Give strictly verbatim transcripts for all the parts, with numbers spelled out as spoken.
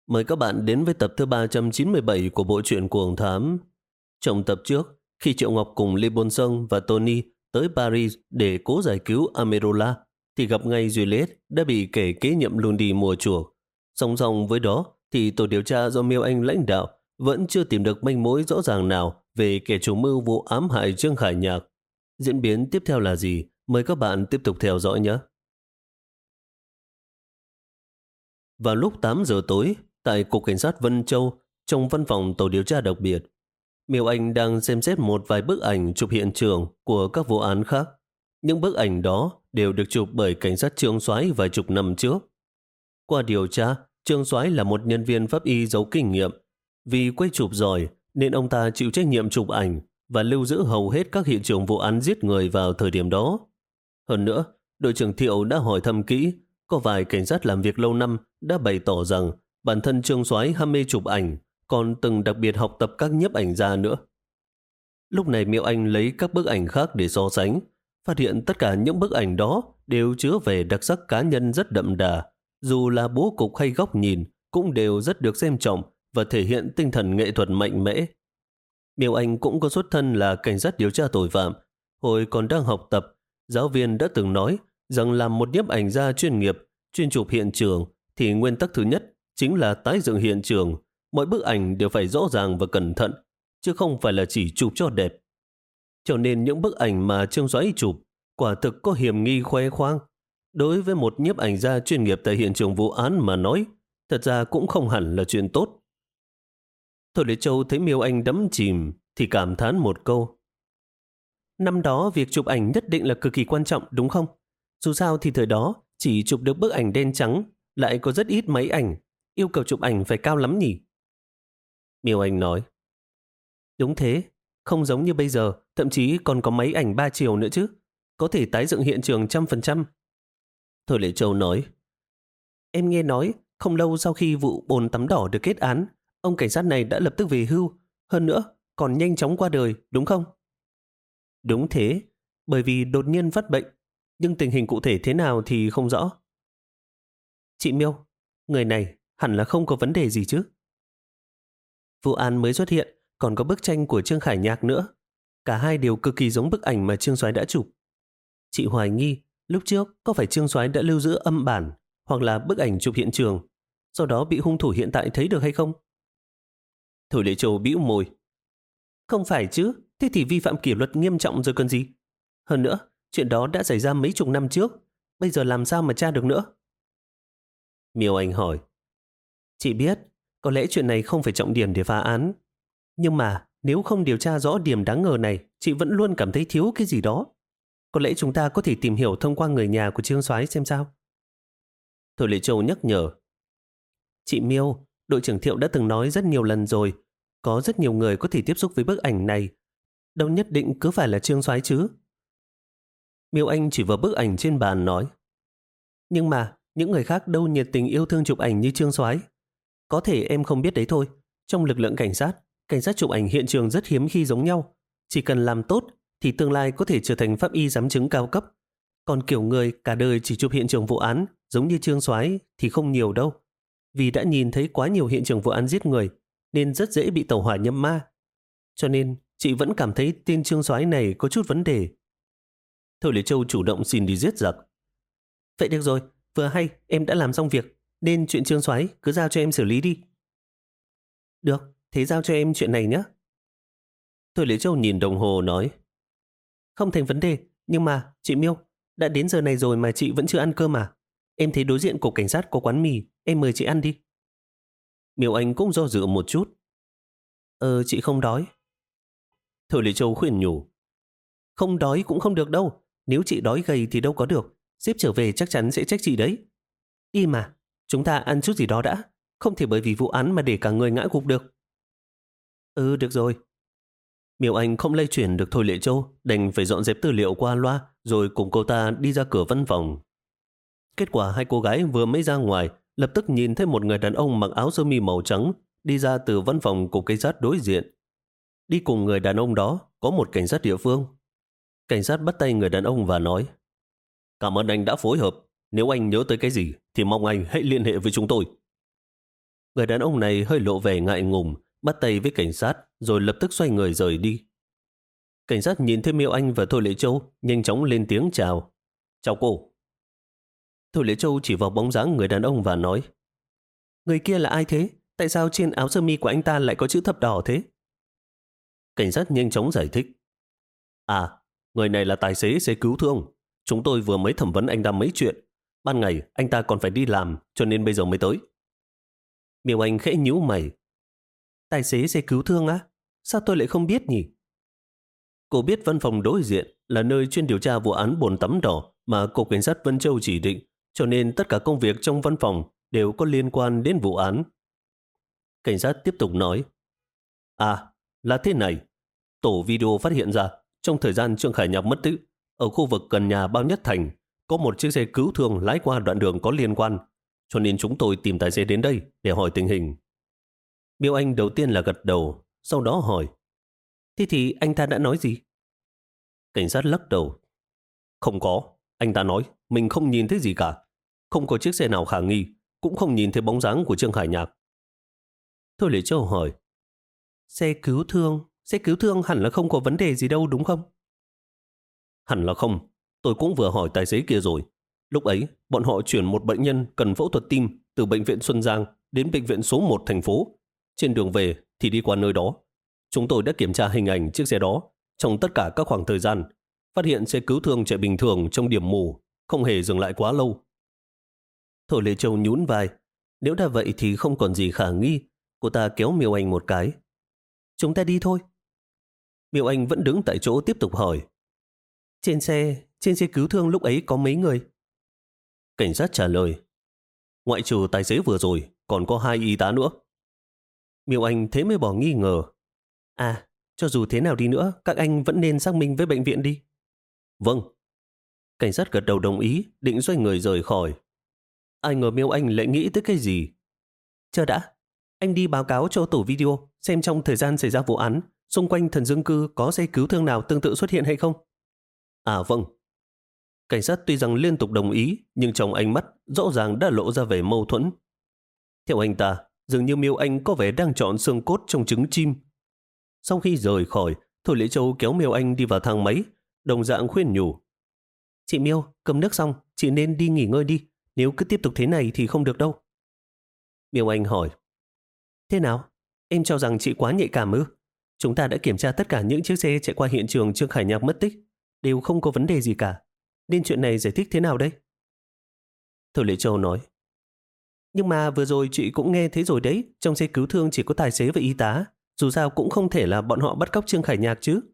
Mời các bạn đến với tập thứ ba trăm chín mươi bảy của bộ truyện Cuồng Thám. Trong tập trước, khi Triệu Ngọc cùng Lê Bôn Sông và Tony tới Paris để cố giải cứu Amerola, thì gặp ngay Juliet đã bị kẻ kế nhiệm Lundi mua chuộc. Song song với đó, thì tổ điều tra do Miêu Anh lãnh đạo vẫn chưa tìm được manh mối rõ ràng nào về kẻ chủ mưu vụ ám hại Trương Khải Nhạc. Diễn biến tiếp theo là gì? Mời các bạn tiếp tục theo dõi nhé. Vào lúc tám giờ tối, tại Cục Cảnh sát Vân Châu, trong văn phòng tổ điều tra đặc biệt, Miêu Anh đang xem xét một vài bức ảnh chụp hiện trường của các vụ án khác. Những bức ảnh đó đều được chụp bởi cảnh sát Trương Soái vài chục năm trước. Qua điều tra, Trương Soái là một nhân viên pháp y giàu kinh nghiệm. Vì quay chụp giỏi nên ông ta chịu trách nhiệm chụp ảnh và lưu giữ hầu hết các hiện trường vụ án giết người vào thời điểm đó. Hơn nữa, đội trưởng Thiệu đã hỏi thăm kỹ. Có vài cảnh sát làm việc lâu năm đã bày tỏ rằng bản thân Trương Soái ham mê chụp ảnh, còn từng đặc biệt học tập các nhiếp ảnh gia nữa. Lúc này Miêu Anh lấy các bức ảnh khác để so sánh, phát hiện tất cả những bức ảnh đó đều chứa về đặc sắc cá nhân rất đậm đà. Dù là bố cục hay góc nhìn cũng đều rất được xem trọng và thể hiện tinh thần nghệ thuật mạnh mẽ. Miêu Anh cũng có xuất thân là cảnh sát điều tra tội phạm. Hồi còn đang học tập, giáo viên đã từng nói rằng làm một nhiếp ảnh gia chuyên nghiệp, chuyên chụp hiện trường, thì nguyên tắc thứ nhất chính là tái dựng hiện trường. Mọi bức ảnh đều phải rõ ràng và cẩn thận, chứ không phải là chỉ chụp cho đẹp. Cho nên những bức ảnh mà Trương Soái chụp quả thực có hiểm nghi khoe khoang. Đối với một nhiếp ảnh gia chuyên nghiệp tại hiện trường vụ án mà nói, thật ra cũng không hẳn là chuyện tốt. Thôi Lệ Châu thấy Miêu Anh đắm chìm thì cảm thán một câu. Năm đó việc chụp ảnh nhất định là cực kỳ quan trọng đúng không? Dù sao thì thời đó chỉ chụp được bức ảnh đen trắng, lại có rất ít máy ảnh, yêu cầu chụp ảnh phải cao lắm nhỉ? Miêu Anh nói. Đúng thế, không giống như bây giờ, thậm chí còn có máy ảnh ba chiều nữa chứ, có thể tái dựng hiện trường trăm phần trăm. Thôi Lệ Châu nói. Em nghe nói, không lâu sau khi vụ bồn tắm đỏ được kết án, ông cảnh sát này đã lập tức về hưu, hơn nữa còn nhanh chóng qua đời, đúng không? Đúng thế, bởi vì đột nhiên phát bệnh, nhưng tình hình cụ thể thế nào thì không rõ. Chị Miêu, người này hẳn là không có vấn đề gì chứ? Vụ án mới xuất hiện, còn có bức tranh của Trương Khải Nhạc nữa. Cả hai đều cực kỳ giống bức ảnh mà Trương Soái đã chụp. Chị hoài nghi, lúc trước có phải Trương Soái đã lưu giữ âm bản hoặc là bức ảnh chụp hiện trường, sau đó bị hung thủ hiện tại thấy được hay không? Thôi Lệ Châu bĩu môi. Không phải chứ, thế thì vi phạm kỷ luật nghiêm trọng rồi còn gì. Hơn nữa, chuyện đó đã xảy ra mấy chục năm trước, bây giờ làm sao mà tra được nữa? Miêu Anh hỏi. Chị biết, có lẽ chuyện này không phải trọng điểm để phá án. Nhưng mà nếu không điều tra rõ điểm đáng ngờ này, chị vẫn luôn cảm thấy thiếu cái gì đó. Có lẽ chúng ta có thể tìm hiểu thông qua người nhà của Trương Soái xem sao. Thôi Lệ Châu nhắc nhở. Chị Miêu, đội trưởng Thiệu đã từng nói rất nhiều lần rồi, có rất nhiều người có thể tiếp xúc với bức ảnh này. Đâu nhất định cứ phải là Trương Soái chứ. Miêu Anh chỉ vào bức ảnh trên bàn nói. Nhưng mà những người khác đâu nhiệt tình yêu thương chụp ảnh như Trương Soái. Có thể em không biết đấy thôi. Trong lực lượng cảnh sát, cảnh sát chụp ảnh hiện trường rất hiếm khi giống nhau. Chỉ cần làm tốt thì tương lai có thể trở thành pháp y giám chứng cao cấp. Còn kiểu người cả đời chỉ chụp hiện trường vụ án giống như Trương Soái thì không nhiều đâu. Vì đã nhìn thấy quá nhiều hiện trường vụ án giết người nên rất dễ bị tẩu hỏa nhập ma. Cho nên chị vẫn cảm thấy tên Trương Soái này có chút vấn đề. Thôi Lệ Châu chủ động xin đi giết giặc. Vậy được rồi, vừa hay em đã làm xong việc, nên chuyện Trương Soái cứ giao cho em xử lý đi. Được, thế giao cho em chuyện này nhé. Thôi Lệ Châu nhìn đồng hồ nói. Không thành vấn đề, nhưng mà chị Miêu, đã đến giờ này rồi mà chị vẫn chưa ăn cơm à? Em thấy đối diện cục cảnh sát có quán mì, em mời chị ăn đi. Miêu Anh cũng do dự một chút. Ờ, chị không đói. Thôi Lệ Châu khuyên nhủ. Không đói cũng không được đâu. Nếu chị đói gầy thì đâu có được. Sếp trở về chắc chắn sẽ trách chị đấy. Đi mà, chúng ta ăn chút gì đó đã. Không thể bởi vì vụ án mà để cả người ngã gục được. Ừ, được rồi. Miêu Anh không lay chuyển được Thôi Lệ Châu, đành phải dọn dẹp tư liệu qua loa, rồi cùng cô ta đi ra cửa văn phòng. Kết quả hai cô gái vừa mới ra ngoài, lập tức nhìn thấy một người đàn ông mặc áo sơ mi màu trắng đi ra từ văn phòng cục cảnh sát đối diện. Đi cùng người đàn ông đó có một cảnh sát địa phương. Cảnh sát bắt tay người đàn ông và nói: Cảm ơn anh đã phối hợp. Nếu anh nhớ tới cái gì thì mong anh hãy liên hệ với chúng tôi. Người đàn ông này hơi lộ vẻ ngại ngùng, bắt tay với cảnh sát rồi lập tức xoay người rời đi. Cảnh sát nhìn thấy Miêu Anh và Thôi Lệ Châu, nhanh chóng lên tiếng chào. Chào cô. Thôi Lệ Châu chỉ vào bóng dáng người đàn ông và nói, người kia là ai thế? Tại sao trên áo sơ mi của anh ta lại có chữ thập đỏ thế? Cảnh sát nhanh chóng giải thích. À, người này là tài xế xe cứu thương. Chúng tôi vừa mới thẩm vấn anh ta mấy chuyện. Ban ngày anh ta còn phải đi làm, cho nên bây giờ mới tới. Miêu Anh khẽ nhíu mày. Tài xế xe cứu thương á? Sao tôi lại không biết nhỉ? Cô biết văn phòng đối diện là nơi chuyên điều tra vụ án bồn tắm đỏ mà Cục Cảnh sát Vân Châu chỉ định, cho nên tất cả công việc trong văn phòng đều có liên quan đến vụ án. Cảnh sát tiếp tục nói. À, là thế này. Tổ video phát hiện ra, trong thời gian Trương Khải Nhạc mất tích, ở khu vực gần nhà Bao Nhất Thành, có một chiếc xe cứu thương lái qua đoạn đường có liên quan, cho nên chúng tôi tìm tài xế đến đây để hỏi tình hình. Miêu Anh đầu tiên là gật đầu, sau đó hỏi. Thế thì anh ta đã nói gì? Cảnh sát lắc đầu. Không có, anh ta nói mình không nhìn thấy gì cả. Không có chiếc xe nào khả nghi, cũng không nhìn thấy bóng dáng của Trương Khải Nhạc. Thôi Lệ Châu hỏi. Xe cứu thương, xe cứu thương hẳn là không có vấn đề gì đâu đúng không? Hẳn là không, tôi cũng vừa hỏi tài xế kia rồi. Lúc ấy, bọn họ chuyển một bệnh nhân cần phẫu thuật tim từ bệnh viện Xuân Giang đến bệnh viện số một thành phố. Trên đường về thì đi qua nơi đó. Chúng tôi đã kiểm tra hình ảnh chiếc xe đó trong tất cả các khoảng thời gian, phát hiện xe cứu thương chạy bình thường trong điểm mù, không hề dừng lại quá lâu. Thôi Lệ Châu nhún vai. Nếu đã vậy thì không còn gì khả nghi. Cô ta kéo Miêu Anh một cái. Chúng ta đi thôi. Miêu Anh vẫn đứng tại chỗ tiếp tục hỏi. Trên xe, trên xe cứu thương lúc ấy có mấy người? Cảnh sát trả lời. Ngoại trừ tài xế vừa rồi, còn có hai y tá nữa. Miêu Anh thế mới bỏ nghi ngờ. À, cho dù thế nào đi nữa, các anh vẫn nên xác minh với bệnh viện đi. Vâng. Cảnh sát gật đầu đồng ý, định xoay người rời khỏi. Ai ngờ Miêu Anh lại nghĩ tới cái gì. Chờ đã, anh đi báo cáo cho tổ video xem trong thời gian xảy ra vụ án, xung quanh thần dương cư có xe cứu thương nào tương tự xuất hiện hay không? À vâng. Cảnh sát tuy rằng liên tục đồng ý, nhưng trong ánh mắt rõ ràng đã lộ ra vẻ mâu thuẫn. Theo anh ta, dường như Miêu Anh có vẻ đang chọn xương cốt trong trứng chim. Sau khi rời khỏi, Thôi Lễ Châu kéo Miêu Anh đi vào thang máy, đồng dạng khuyên nhủ. Chị Miêu, cầm nước xong, chị nên đi nghỉ ngơi đi. Nếu cứ tiếp tục thế này thì không được đâu. Miêu Anh hỏi. Thế nào? Em cho rằng chị quá nhạy cảm ư? Chúng ta đã kiểm tra tất cả những chiếc xe chạy qua hiện trường Trương Khải Nhạc mất tích, đều không có vấn đề gì cả. Nên chuyện này giải thích thế nào đây? Thôi Lệ Châu nói. Nhưng mà vừa rồi chị cũng nghe thấy rồi đấy, trong xe cứu thương chỉ có tài xế và y tá. Dù sao cũng không thể là bọn họ bắt cóc Trương Khải Nhạc chứ.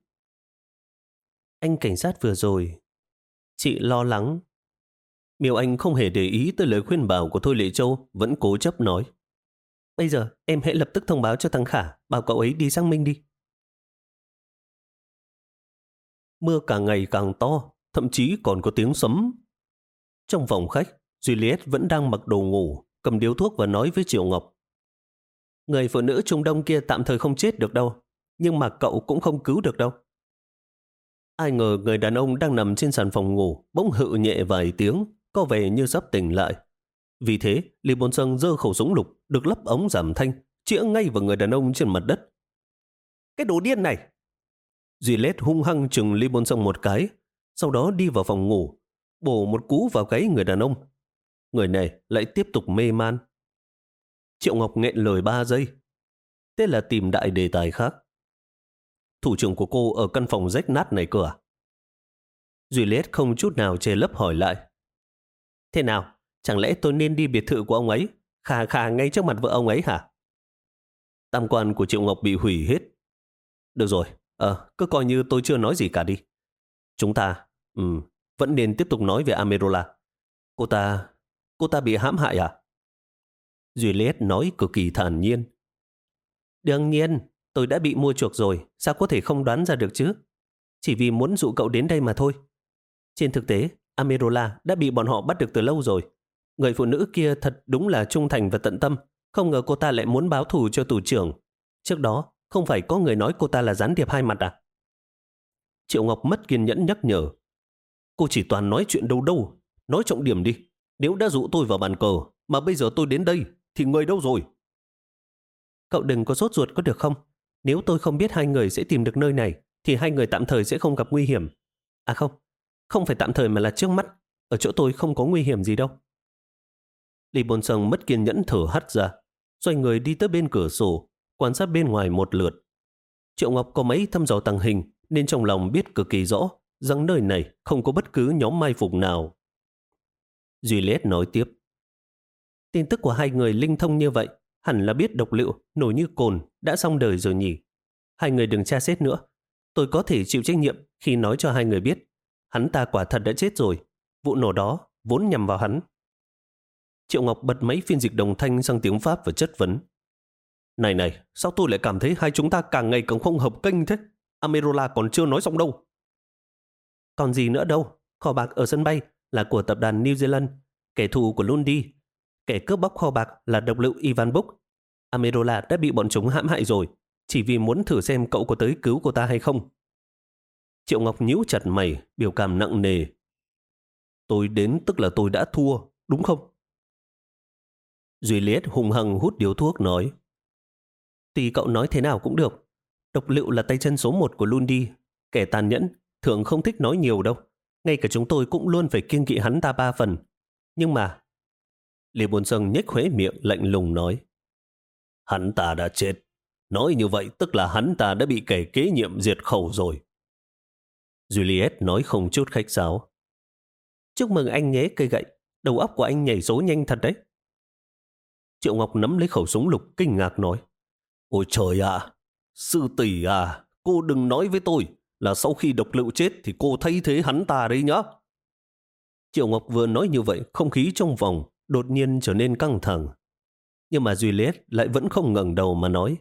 Anh cảnh sát vừa rồi. Chị lo lắng. Miêu Anh không hề để ý tới lời khuyên bảo của Thôi Lệ Châu, vẫn cố chấp nói. Bây giờ em hãy lập tức thông báo cho thằng Khả, bảo cậu ấy đi xác minh đi. Mưa càng ngày càng to, thậm chí còn có tiếng sấm. Trong phòng khách, Juliet vẫn đang mặc đồ ngủ, cầm điếu thuốc và nói với Triệu Ngọc. Người phụ nữ Trung Đông kia tạm thời không chết được đâu, nhưng mà cậu cũng không cứu được đâu. Ai ngờ người đàn ông đang nằm trên sàn phòng ngủ bỗng hự nhẹ vài tiếng, có vẻ như sắp tỉnh lại. Vì thế, Lý Bôn Sân giơ khẩu súng lục được lắp ống giảm thanh, chĩa ngay vào người đàn ông trên mặt đất. Cái đồ điên này! Juliet hung hăng chừng Lý Bôn Sân một cái, sau đó đi vào phòng ngủ, bổ một cú vào gáy người đàn ông. Người này lại tiếp tục mê man. Triệu Ngọc nghẹn lời ba giây. Thế là tìm đại đề tài khác. Thủ trưởng của cô ở căn phòng rách nát này cơ à? Juliet không chút nào che lấp hỏi lại. Thế nào? Chẳng lẽ tôi nên đi biệt thự của ông ấy, khà khà ngay trước mặt vợ ông ấy hả? Tam quan của Triệu Ngọc bị hủy hết. Được rồi, ờ, cứ coi như tôi chưa nói gì cả đi. Chúng ta, ừ, vẫn nên tiếp tục nói về Amerola. Cô ta, cô ta bị hãm hại à? Juliet nói cực kỳ thản nhiên. Đương nhiên, tôi đã bị mua chuộc rồi, sao có thể không đoán ra được chứ? Chỉ vì muốn dụ cậu đến đây mà thôi. Trên thực tế, Amerola đã bị bọn họ bắt được từ lâu rồi. Người phụ nữ kia thật đúng là trung thành và tận tâm. Không ngờ cô ta lại muốn báo thù cho tù trưởng. Trước đó, không phải có người nói cô ta là gián điệp hai mặt à? Triệu Ngọc mất kiên nhẫn nhắc nhở. Cô chỉ toàn nói chuyện đâu đâu. Nói trọng điểm đi. Nếu đã dụ tôi vào bàn cờ, mà bây giờ tôi đến đây, thì người đâu rồi? Cậu đừng có sốt ruột có được không? Nếu tôi không biết hai người sẽ tìm được nơi này, thì hai người tạm thời sẽ không gặp nguy hiểm. À không, không phải tạm thời mà là trước mắt. Ở chỗ tôi không có nguy hiểm gì đâu. Lý Bồn Sông mất kiên nhẫn thở hắt ra, xoay người đi tới bên cửa sổ, quan sát bên ngoài một lượt. Triệu Ngọc có mấy thăm dò tàng hình, nên trong lòng biết cực kỳ rõ rằng nơi này không có bất cứ nhóm mai phục nào. Juliet nói tiếp. Tin tức của hai người linh thông như vậy, hẳn là biết độc liệu nổi như cồn đã xong đời rồi nhỉ. Hai người đừng tra xét nữa. Tôi có thể chịu trách nhiệm khi nói cho hai người biết hắn ta quả thật đã chết rồi. Vụ nổ đó vốn nhằm vào hắn. Triệu Ngọc bật máy phiên dịch đồng thanh sang tiếng Pháp và chất vấn. Này này, sao tôi lại cảm thấy hai chúng ta càng ngày càng không hợp kênh thế? Amerola còn chưa nói xong đâu. Còn gì nữa đâu. Kho bạc ở sân bay là của tập đoàn New Zealand, kẻ thù của Lundy. Kẻ cướp bóc kho bạc là độc liệu Ivan Book. Amerola đã bị bọn chúng hãm hại rồi, chỉ vì muốn thử xem cậu có tới cứu cô ta hay không. Triệu Ngọc nhíu chặt mày, biểu cảm nặng nề. Tôi đến tức là tôi đã thua, đúng không? Juliet hùng hăng hút điếu thuốc nói. Thì cậu nói thế nào cũng được. Độc liệu là tay chân số một của Lundy. Kẻ tàn nhẫn, thường không thích nói nhiều đâu. Ngay cả chúng tôi cũng luôn phải kiêng kỵ hắn ta ba phần. Nhưng mà... Lê Bồn Sân nhếch khóe miệng lạnh lùng nói. Hắn ta đã chết. Nói như vậy tức là hắn ta đã bị kẻ kế nhiệm diệt khẩu rồi. Juliet nói không chút khách sáo. Chúc mừng anh nhé cây gậy. Đầu óc của anh nhảy số nhanh thật đấy. Triệu Ngọc nắm lấy khẩu súng lục kinh ngạc nói. Ôi trời ạ, sư tỷ à, cô đừng nói với tôi là sau khi độc liệu chết thì cô thay thế hắn ta đấy nhá. Triệu Ngọc vừa nói như vậy, không khí trong phòng đột nhiên trở nên căng thẳng. Nhưng mà Juliet lại vẫn không ngẩng đầu mà nói.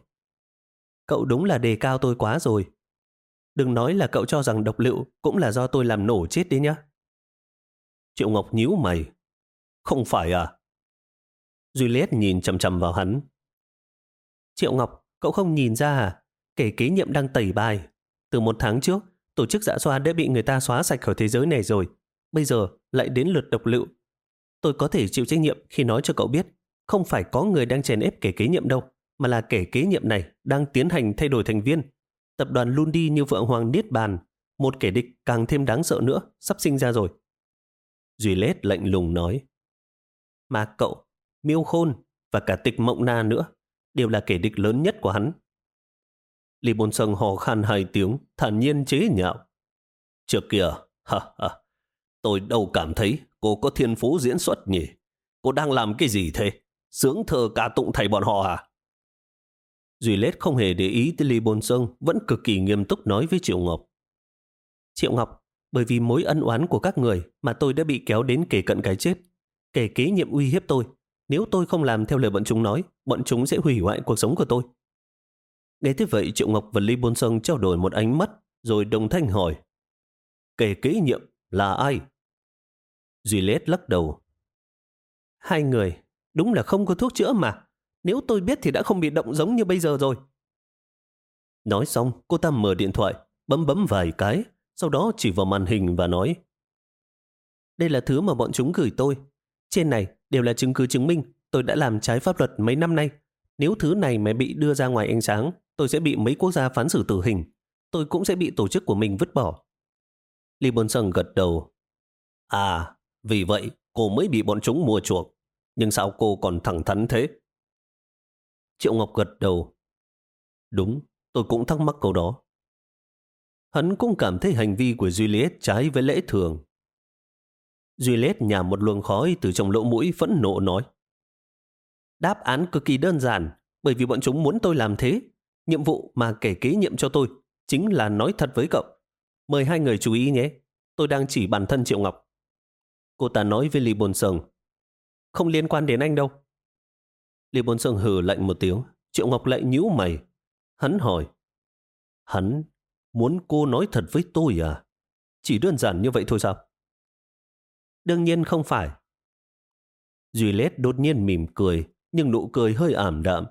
Cậu đúng là đề cao tôi quá rồi. Đừng nói là cậu cho rằng độc liệu cũng là do tôi làm nổ chết đấy nhá. Triệu Ngọc nhíu mày. Không phải à? Juliet nhìn chằm chằm vào hắn. Triệu Ngọc, cậu không nhìn ra à? Kẻ kế nhiệm đang tẩy bài. Từ một tháng trước, tổ chức Dạ Xoa đã bị người ta xóa sạch khỏi thế giới này rồi. Bây giờ lại đến lượt độc liệu. Tôi có thể chịu trách nhiệm khi nói cho cậu biết không phải có người đang chèn ép kẻ kế nhiệm đâu, mà là kẻ kế nhiệm này đang tiến hành thay đổi thành viên. Tập đoàn Lundy như Phượng Hoàng Niết Bàn, một kẻ địch càng thêm đáng sợ nữa, sắp sinh ra rồi. Juliet lạnh lùng nói. Mà cậu, Miêu Khôn và cả Tịch Mộng Na nữa đều là kẻ địch lớn nhất của hắn. Lý Bồn Sân hò khan hai tiếng, thản nhiên chế nhạo. Trước kìa, ha ha, tôi đâu cảm thấy cô có thiên phú diễn xuất nhỉ. Cô đang làm cái gì thế? Sướng thơ ca tụng thầy bọn họ à? Juliet không hề để ý tới Lý Bồn Sân, vẫn cực kỳ nghiêm túc nói với Triệu Ngọc. Triệu Ngọc, bởi vì mối ân oán của các người mà tôi đã bị kéo đến kề cận cái chết. Kẻ kế nhiệm uy hiếp tôi. Nếu tôi không làm theo lời bọn chúng nói, bọn chúng sẽ hủy hoại cuộc sống của tôi. Nghe thế vậy, Triệu Ngọc và Lý Bồn Sân trao đổi một ánh mắt, rồi đồng thanh hỏi. Kẻ kế nhiệm là ai? Juliet lắc đầu. Hai người, đúng là không có thuốc chữa mà. Nếu tôi biết thì đã không bị động giống như bây giờ rồi. Nói xong, cô ta mở điện thoại, bấm bấm vài cái, sau đó chỉ vào màn hình và nói. Đây là thứ mà bọn chúng gửi tôi. Trên này đều là chứng cứ chứng minh tôi đã làm trái pháp luật mấy năm nay. Nếu thứ này mà bị đưa ra ngoài ánh sáng, tôi sẽ bị mấy quốc gia phán xử tử hình. Tôi cũng sẽ bị tổ chức của mình vứt bỏ. Lý Bồn Sân gật đầu. À, vì vậy cô mới bị bọn chúng mua chuộc. Nhưng sao cô còn thẳng thắn thế? Triệu Ngọc gật đầu. Đúng, tôi cũng thắc mắc câu đó. Hắn cũng cảm thấy hành vi của Juliet trái với lẽ thường. Juliet nhả một luồng khói từ trong lỗ mũi, phẫn nộ nói. Đáp án cực kỳ đơn giản, bởi vì bọn chúng muốn tôi làm thế. Nhiệm vụ mà kẻ kế nhiệm cho tôi chính là nói thật với cậu. Mời hai người chú ý nhé, tôi đang chỉ bản thân Triệu Ngọc. Cô ta nói với Lý Bồn Sân. Không liên quan đến anh đâu. Lý Bồn Sân hừ lạnh một tiếng. Triệu Ngọc lại nhíu mày. Hắn hỏi. Hắn muốn cô nói thật với tôi à? Chỉ đơn giản như vậy thôi sao? Đương nhiên không phải. Juliet đột nhiên mỉm cười, nhưng nụ cười hơi ảm đạm.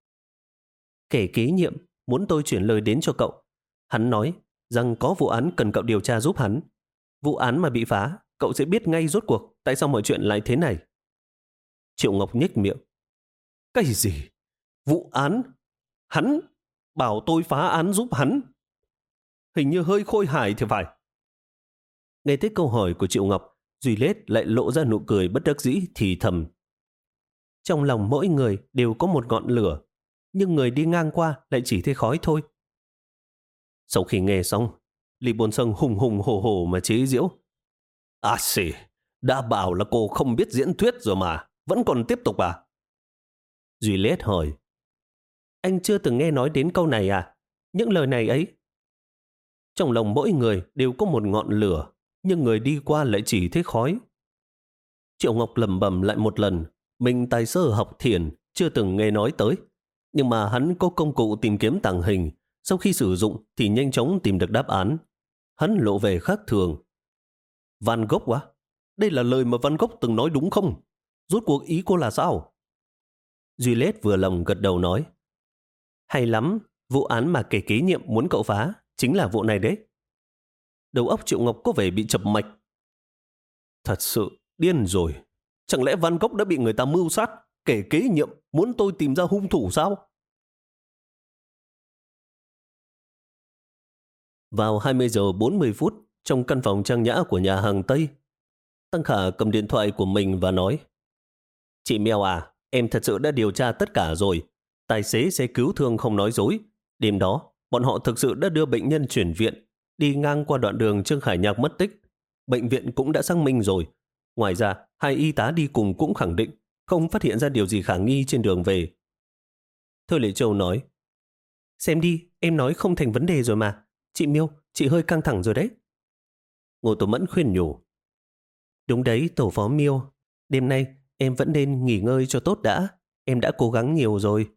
Kẻ kế nhiệm muốn tôi chuyển lời đến cho cậu. Hắn nói rằng có vụ án cần cậu điều tra giúp hắn. Vụ án mà bị phá, cậu sẽ biết ngay rốt cuộc tại sao mọi chuyện lại thế này. Triệu Ngọc nhếch miệng. Cái gì? Vụ án? Hắn bảo tôi phá án giúp hắn. Hình như hơi khôi hài thì phải. Nghe thấy câu hỏi của Triệu Ngọc, Duy Lết lại lộ ra nụ cười bất đắc dĩ thì thầm. Trong lòng mỗi người đều có một ngọn lửa, nhưng người đi ngang qua lại chỉ thấy khói thôi. Sau khi nghe xong, Lý Bồn Sân hùng hùng hổ hổ mà chế giễu. À xì, đã bảo là cô không biết diễn thuyết rồi mà, vẫn còn tiếp tục à? Duy Lết hỏi. Anh chưa từng nghe nói đến câu này à? Những lời này ấy. Trong lòng mỗi người đều có một ngọn lửa, nhưng người đi qua lại chỉ thấy khói. Triệu Ngọc lẩm bẩm lại một lần, mình tài sơ học thiền, chưa từng nghe nói tới. Nhưng mà hắn có công cụ tìm kiếm tàng hình, sau khi sử dụng thì nhanh chóng tìm được đáp án. Hắn lộ vẻ khác thường. Van Gogh á? Đây là lời mà Van Gogh từng nói đúng không? Rốt cuộc ý cô là sao? Duy Lết vừa lòng gật đầu nói. Hay lắm, vụ án mà kẻ kế nhiệm muốn cậu phá chính là vụ này đấy. Đầu óc Triệu Ngọc có vẻ bị chập mạch. Thật sự điên rồi. Chẳng lẽ Van Gogh đã bị người ta mưu sát? Kẻ kế nhiệm muốn tôi tìm ra hung thủ sao? Vào hai mươi giờ bốn mươi phút, trong căn phòng trang nhã của nhà hàng Tây, Tăng Khả cầm điện thoại của mình và nói. Chị Mèo à, em thật sự đã điều tra tất cả rồi. Tài xế xe cứu thương không nói dối. Đêm đó, bọn họ thực sự đã đưa bệnh nhân chuyển viện, đi ngang qua đoạn đường Trương Khải Nhạc mất tích. Bệnh viện cũng đã xác minh rồi. Ngoài ra, hai y tá đi cùng cũng khẳng định không phát hiện ra điều gì khả nghi trên đường về. Thôi Lệ Châu nói. Xem đi, em nói không thành vấn đề rồi mà. Chị Miêu, chị hơi căng thẳng rồi đấy. Ngô Tổ Mẫn khuyên nhủ. Đúng đấy, tổ phó Miêu. Đêm nay em vẫn nên nghỉ ngơi cho tốt đã. Em đã cố gắng nhiều rồi.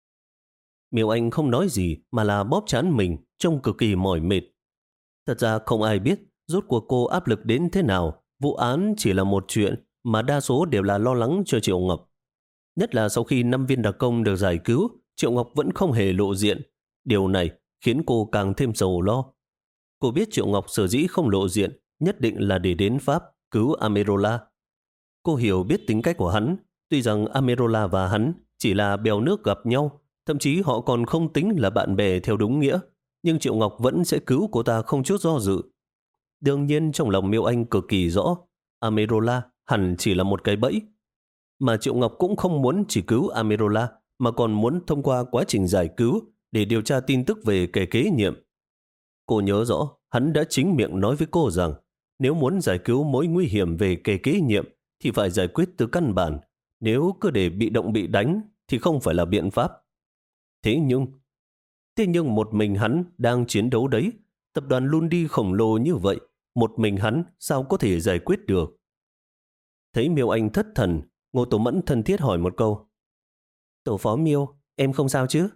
Miêu Anh không nói gì mà là bóp trán mình, trông cực kỳ mỏi mệt. Thật ra không ai biết rốt cuộc cô áp lực đến thế nào. Vụ án chỉ là một chuyện mà đa số đều là lo lắng cho Triệu Ngọc. Nhất là sau khi năm viên đặc công được giải cứu, Triệu Ngọc vẫn không hề lộ diện. Điều này khiến cô càng thêm sầu lo. Cô biết Triệu Ngọc sở dĩ không lộ diện nhất định là để đến Pháp cứu Amerola. Cô hiểu biết tính cách của hắn. Tuy rằng Amerola và hắn chỉ là bèo nước gặp nhau, thậm chí họ còn không tính là bạn bè theo đúng nghĩa, nhưng Triệu Ngọc vẫn sẽ cứu cô ta không chút do dự. Đương nhiên trong lòng Miêu Anh cực kỳ rõ, Amerola hẳn chỉ là một cái bẫy. Mà Triệu Ngọc cũng không muốn chỉ cứu Amerola, mà còn muốn thông qua quá trình giải cứu để điều tra tin tức về kẻ kế nhiệm. Cô nhớ rõ, hắn đã chính miệng nói với cô rằng nếu muốn giải cứu mối nguy hiểm về kẻ kế nhiệm thì phải giải quyết từ căn bản. Nếu cứ để bị động bị đánh thì không phải là biện pháp. Thế nhưng, thế nhưng một mình hắn đang chiến đấu đấy. Tập đoàn Lundi khổng lồ như vậy, một mình hắn sao có thể giải quyết được? Thấy Miêu Anh thất thần, Ngô Tổ Mẫn thân thiết hỏi một câu. Tổ phó Miêu, em không sao chứ?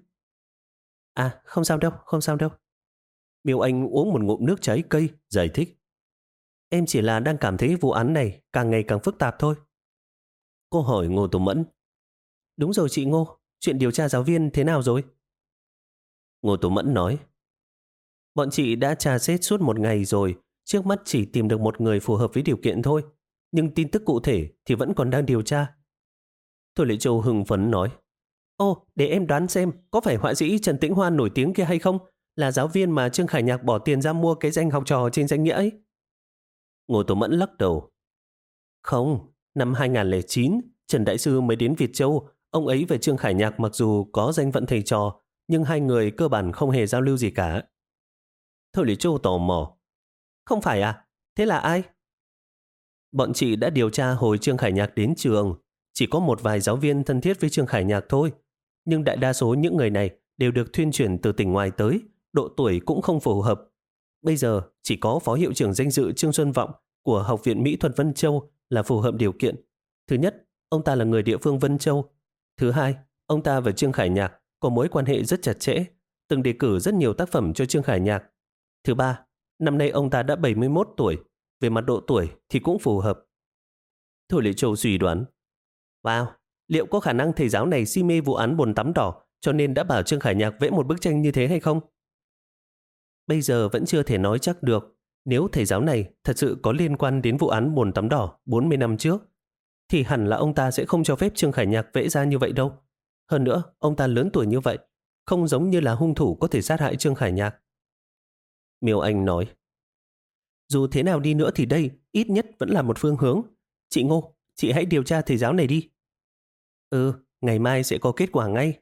À, không sao đâu, không sao đâu. Miêu Anh uống một ngụm nước trái cây, giải thích. Em chỉ là đang cảm thấy vụ án này càng ngày càng phức tạp thôi. Cô hỏi Ngô Tổ Mẫn. Đúng rồi chị Ngô, chuyện điều tra giáo viên thế nào rồi? Ngô Tổ Mẫn nói. Bọn chị đã tra xét suốt một ngày rồi, trước mắt chỉ tìm được một người phù hợp với điều kiện thôi, nhưng tin tức cụ thể thì vẫn còn đang điều tra. Thôi Lệ Châu hưng phấn nói. Ô, để em đoán xem, có phải họa sĩ Trần Tĩnh Hoan nổi tiếng kia hay không? Là giáo viên mà Trương Khải Nhạc bỏ tiền ra mua cái danh học trò trên danh nghĩa ấy. Ngô Tổ Mẫn lắc đầu. Không, năm hai không không chín, Trần Đại Sư mới đến Việt Châu. Ông ấy và Trương Khải Nhạc mặc dù có danh phận thầy trò, nhưng hai người cơ bản không hề giao lưu gì cả. Thôi Lý Châu tò mò. Không phải à? Thế là ai? Bọn chị đã điều tra hồi Trương Khải Nhạc đến trường. Chỉ có một vài giáo viên thân thiết với Trương Khải Nhạc thôi. Nhưng đại đa số những người này đều được thuyên chuyển từ tỉnh ngoài tới. Độ tuổi cũng không phù hợp. Bây giờ chỉ có Phó Hiệu trưởng danh dự Trương Xuân Vọng của Học viện Mỹ thuật Vân Châu là phù hợp điều kiện. Thứ nhất, ông ta là người địa phương Vân Châu. Thứ hai, ông ta và Trương Khải Nhạc có mối quan hệ rất chặt chẽ, từng đề cử rất nhiều tác phẩm cho Trương Khải Nhạc. Thứ ba, năm nay ông ta đã bảy mươi mốt tuổi, về mặt độ tuổi thì cũng phù hợp. Thôi Lệ Châu suy đoán. Wow, liệu có khả năng thầy giáo này si mê vụ án bồn tắm đỏ cho nên đã bảo Trương Khải Nhạc vẽ một bức tranh như thế hay không? Bây giờ vẫn chưa thể nói chắc được. Nếu thầy giáo này thật sự có liên quan đến vụ án bồn tắm đỏ bốn mươi năm trước, thì hẳn là ông ta sẽ không cho phép Trương Khải Nhạc vẽ ra như vậy đâu. Hơn nữa, ông ta lớn tuổi như vậy, không giống như là hung thủ có thể sát hại Trương Khải Nhạc. Miêu Anh nói, dù thế nào đi nữa thì đây ít nhất vẫn là một phương hướng. Chị Ngô, chị hãy điều tra thầy giáo này đi. Ừ, ngày mai sẽ có kết quả ngay.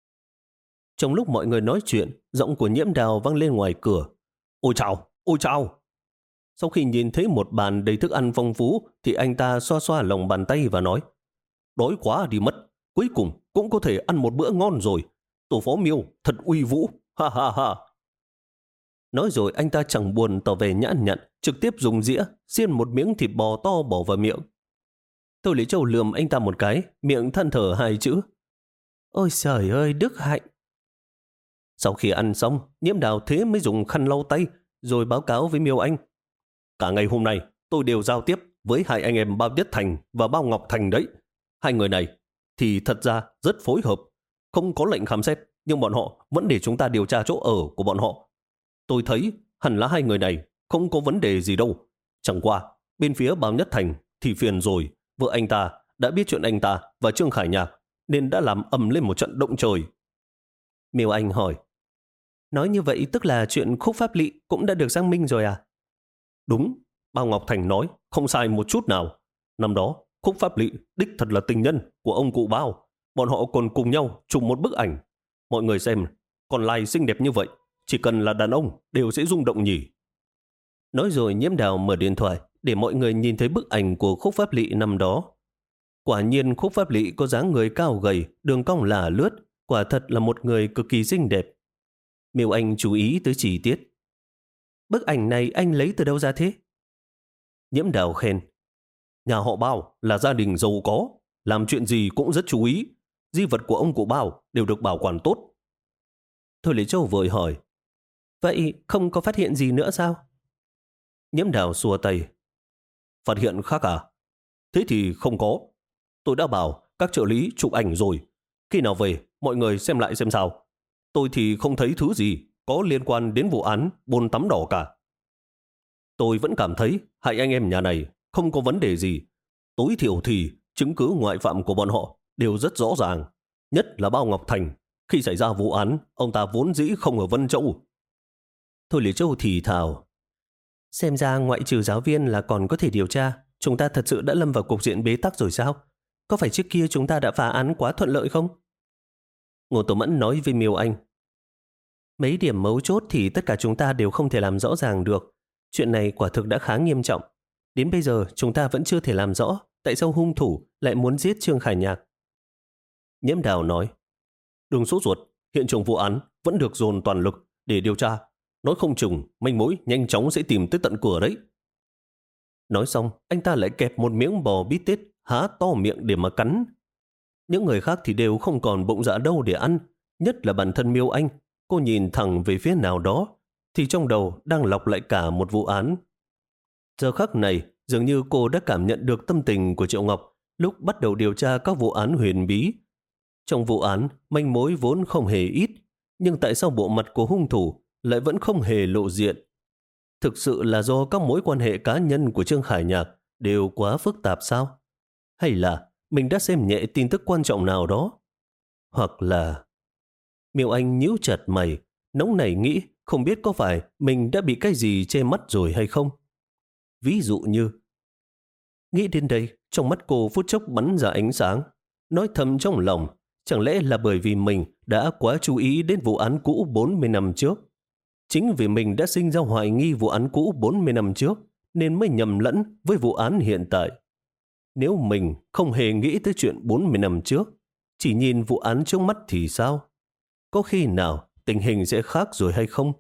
Trong lúc mọi người nói chuyện, giọng của Nhiễm Đào vang lên ngoài cửa. Ôi chào, ôi chào. Sau khi nhìn thấy một bàn đầy thức ăn phong phú thì anh ta xoa xoa lòng bàn tay và nói, đói quá đi mất, cuối cùng cũng có thể ăn một bữa ngon rồi. Tổ phó Miêu thật uy vũ, ha ha ha. Nói rồi anh ta chẳng buồn tỏ vẻ nhã nhặn, trực tiếp dùng dĩa xiên một miếng thịt bò to bỏ vào miệng. Thôi Lý Châu lườm anh ta một cái, miệng than thở hai chữ, ôi trời ơi, đức hạnh. Sau khi ăn xong, Nhiễm Đào thế mới dùng khăn lau tay, rồi báo cáo với Miêu Anh. Cả ngày hôm nay, tôi đều giao tiếp với hai anh em Bao Nhất Thành và Bao Ngọc Thành đấy. Hai người này thì thật ra rất phối hợp. Không có lệnh khám xét, nhưng bọn họ vẫn để chúng ta điều tra chỗ ở của bọn họ. Tôi thấy hẳn là hai người này không có vấn đề gì đâu. Chẳng qua, bên phía Bao Nhất Thành thì phiền rồi. Vợ anh ta đã biết chuyện anh ta và Trương Khải Nhạc nên đã làm ầm lên một trận động trời. Miêu Anh hỏi, nói như vậy tức là chuyện khúc pháp lỵ cũng đã được xác minh rồi à? Đúng, Bao Ngọc Thành nói không sai một chút nào. Năm đó, khúc pháp lỵ đích thật là tình nhân của ông cụ Bao. Bọn họ còn cùng nhau chụp một bức ảnh. Mọi người xem, con lai xinh đẹp như vậy, chỉ cần là đàn ông đều sẽ rung động nhỉ. Nói rồi Nhiễm Đào mở điện thoại để mọi người nhìn thấy bức ảnh của khúc pháp lỵ năm đó. Quả nhiên khúc pháp lỵ có dáng người cao gầy, đường cong là lướt, quả thật là một người cực kỳ xinh đẹp. Miêu Anh chú ý tới chi tiết. Bức ảnh này anh lấy từ đâu ra thế? Nhiễm Đào khen, nhà họ Bao là gia đình giàu có, làm chuyện gì cũng rất chú ý. Di vật của ông cụ Bao đều được bảo quản tốt. Thôi Lý Châu vội hỏi, vậy không có phát hiện gì nữa sao? Nhiễm Đào xua tay, phát hiện khác à? Thế thì không có. Tôi đã bảo các trợ lý chụp ảnh rồi. Khi nào về, mọi người xem lại xem sao. Tôi thì không thấy thứ gì có liên quan đến vụ án bồn tắm đỏ cả. Tôi vẫn cảm thấy hai anh em nhà này không có vấn đề gì. Tối thiểu thì chứng cứ ngoại phạm của bọn họ đều rất rõ ràng. Nhất là Bao Ngọc Thành. Khi xảy ra vụ án, ông ta vốn dĩ không ở Vân Châu. Thôi Lý Châu thì thào, xem ra ngoại trừ giáo viên là còn có thể điều tra. Chúng ta thật sự đã lâm vào cục diện bế tắc rồi sao? Có phải trước kia chúng ta đã phá án quá thuận lợi không? Ngô Tổ Mẫn nói với Miêu Anh, mấy điểm mấu chốt thì tất cả chúng ta đều không thể làm rõ ràng được. Chuyện này quả thực đã khá nghiêm trọng. Đến bây giờ chúng ta vẫn chưa thể làm rõ tại sao hung thủ lại muốn giết Trương Khải Nhạc. Nhiễm Đào nói, đừng sốt ruột, hiện trường vụ án vẫn được dồn toàn lực để điều tra. Nói không chừng manh mối nhanh chóng sẽ tìm tới tận cửa đấy. Nói xong, anh ta lại kẹp một miếng bò bít tết há to miệng để mà cắn. Những người khác thì đều không còn bụng dạ đâu để ăn, nhất là bản thân Miêu Anh. Cô nhìn thẳng về phía nào đó thì trong đầu đang lọc lại cả một vụ án. Giờ khắc này, dường như cô đã cảm nhận được tâm tình của Triệu Ngọc lúc bắt đầu điều tra các vụ án huyền bí. Trong vụ án, manh mối vốn không hề ít, nhưng tại sao bộ mặt của hung thủ lại vẫn không hề lộ diện? Thực sự là do các mối quan hệ cá nhân của Trương Khải Nhạc đều quá phức tạp sao? Hay là mình đã xem nhẹ tin tức quan trọng nào đó? Hoặc là... Miêu Anh nhíu chặt mày, nóng nảy nghĩ không biết có phải mình đã bị cái gì che mắt rồi hay không? Ví dụ như... Nghĩ đến đây, trong mắt cô phút chốc bắn ra ánh sáng, nói thầm trong lòng, chẳng lẽ là bởi vì mình đã quá chú ý đến vụ án cũ bốn mươi năm trước? Chính vì mình đã sinh ra hoài nghi vụ án cũ bốn mươi năm trước, nên mới nhầm lẫn với vụ án hiện tại. Nếu mình không hề nghĩ tới chuyện bốn mươi năm trước, chỉ nhìn vụ án trước mắt thì sao? Có khi nào tình hình sẽ khác rồi hay không?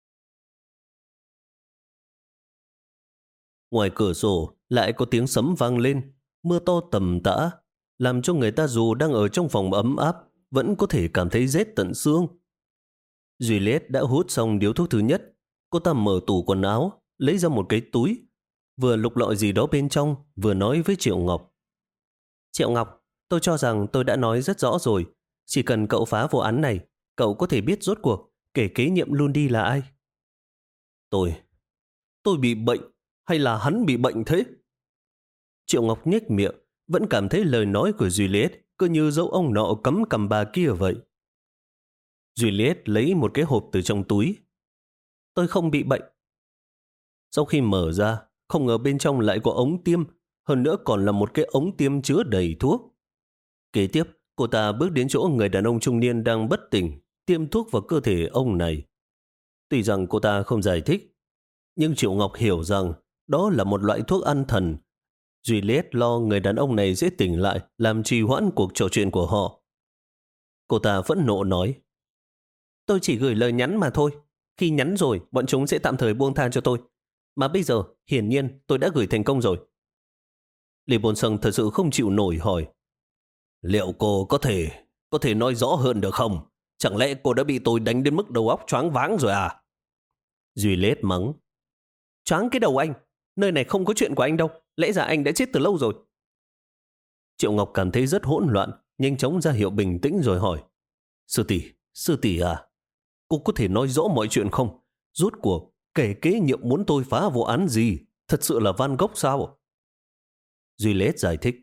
Ngoài cửa sổ lại có tiếng sấm vang lên, mưa to tầm tã, làm cho người ta dù đang ở trong phòng ấm áp, vẫn có thể cảm thấy rét tận xương. Juliet đã hút xong điếu thuốc thứ nhất. Cô ta mở tủ quần áo, lấy ra một cái túi, vừa lục lọi gì đó bên trong, vừa nói với Triệu Ngọc. Triệu Ngọc, tôi cho rằng tôi đã nói rất rõ rồi. Chỉ cần cậu phá vụ án này, cậu có thể biết rốt cuộc kẻ kế nhiệm Lundi là ai. Tôi, tôi bị bệnh, hay là hắn bị bệnh thế? Triệu Ngọc nhếch miệng, vẫn cảm thấy lời nói của Juliet cứ như dấu ông nọ cấm cầm bà kia vậy. Juliet lấy một cái hộp từ trong túi. Tôi không bị bệnh. Sau khi mở ra, không ngờ bên trong lại có ống tiêm, hơn nữa còn là một cái ống tiêm chứa đầy thuốc. Kế tiếp, cô ta bước đến chỗ người đàn ông trung niên đang bất tỉnh, tiêm thuốc vào cơ thể ông này. Tuy rằng cô ta không giải thích, nhưng Triệu Ngọc hiểu rằng đó là một loại thuốc an thần. Juliet lo người đàn ông này sẽ tỉnh lại, làm trì hoãn cuộc trò chuyện của họ. Cô ta phẫn nộ nói, tôi chỉ gửi lời nhắn mà thôi. Khi nhắn rồi, bọn chúng sẽ tạm thời buông tha cho tôi. Mà bây giờ, hiển nhiên, tôi đã gửi thành công rồi. Lý Bồn Sâng thật sự không chịu nổi hỏi, liệu cô có thể, có thể nói rõ hơn được không? Chẳng lẽ cô đã bị tôi đánh đến mức đầu óc choáng váng rồi à? Juliet mắng, choáng cái đầu anh. Nơi này không có chuyện của anh đâu. Lẽ ra anh đã chết từ lâu rồi. Triệu Ngọc cảm thấy rất hỗn loạn, nhanh chóng ra hiệu bình tĩnh rồi hỏi, sư tỷ, sư tỷ à, cô có thể nói rõ mọi chuyện không? Rốt cuộc, kẻ kế nhiệm muốn tôi phá vụ án gì? Thật sự là Van Gogh sao? Juliet giải thích,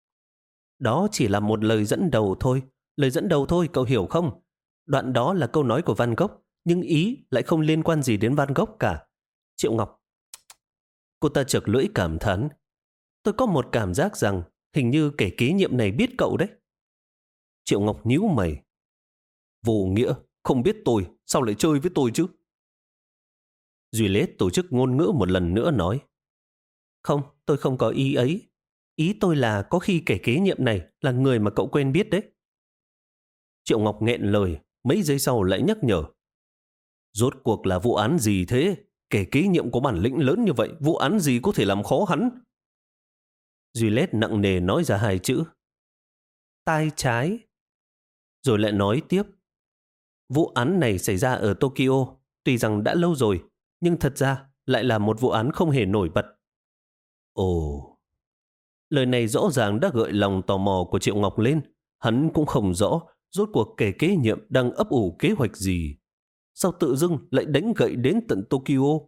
đó chỉ là một lời dẫn đầu thôi. Lời dẫn đầu thôi, cậu hiểu không? Đoạn đó là câu nói của Van Gogh, nhưng ý lại không liên quan gì đến Van Gogh cả. Triệu Ngọc, cô ta chật lưỡi cảm thán, tôi có một cảm giác rằng hình như kẻ kế nhiệm này biết cậu đấy. Triệu Ngọc nhíu mày, vô nghĩa, không biết tôi, sao lại chơi với tôi chứ? Juliet tổ chức ngôn ngữ một lần nữa nói, không, tôi không có ý ấy. Ý tôi là có khi kẻ kế nhiệm này là người mà cậu quen biết đấy. Triệu Ngọc nghẹn lời, mấy giây sau lại nhắc nhở, rốt cuộc là vụ án gì thế? Kẻ kế nhiệm có bản lĩnh lớn như vậy, vụ án gì có thể làm khó hắn? Juliet nặng nề nói ra hai chữ, tai trái. Rồi lại nói tiếp, vụ án này xảy ra ở Tokyo, tuy rằng đã lâu rồi, nhưng thật ra lại là một vụ án không hề nổi bật. Ồ, lời này rõ ràng đã gợi lòng tò mò của Triệu Ngọc lên. Hắn cũng không rõ rốt cuộc kẻ kế nhiệm đang ấp ủ kế hoạch gì. Sao tự dưng lại đánh gậy đến tận Tokyo?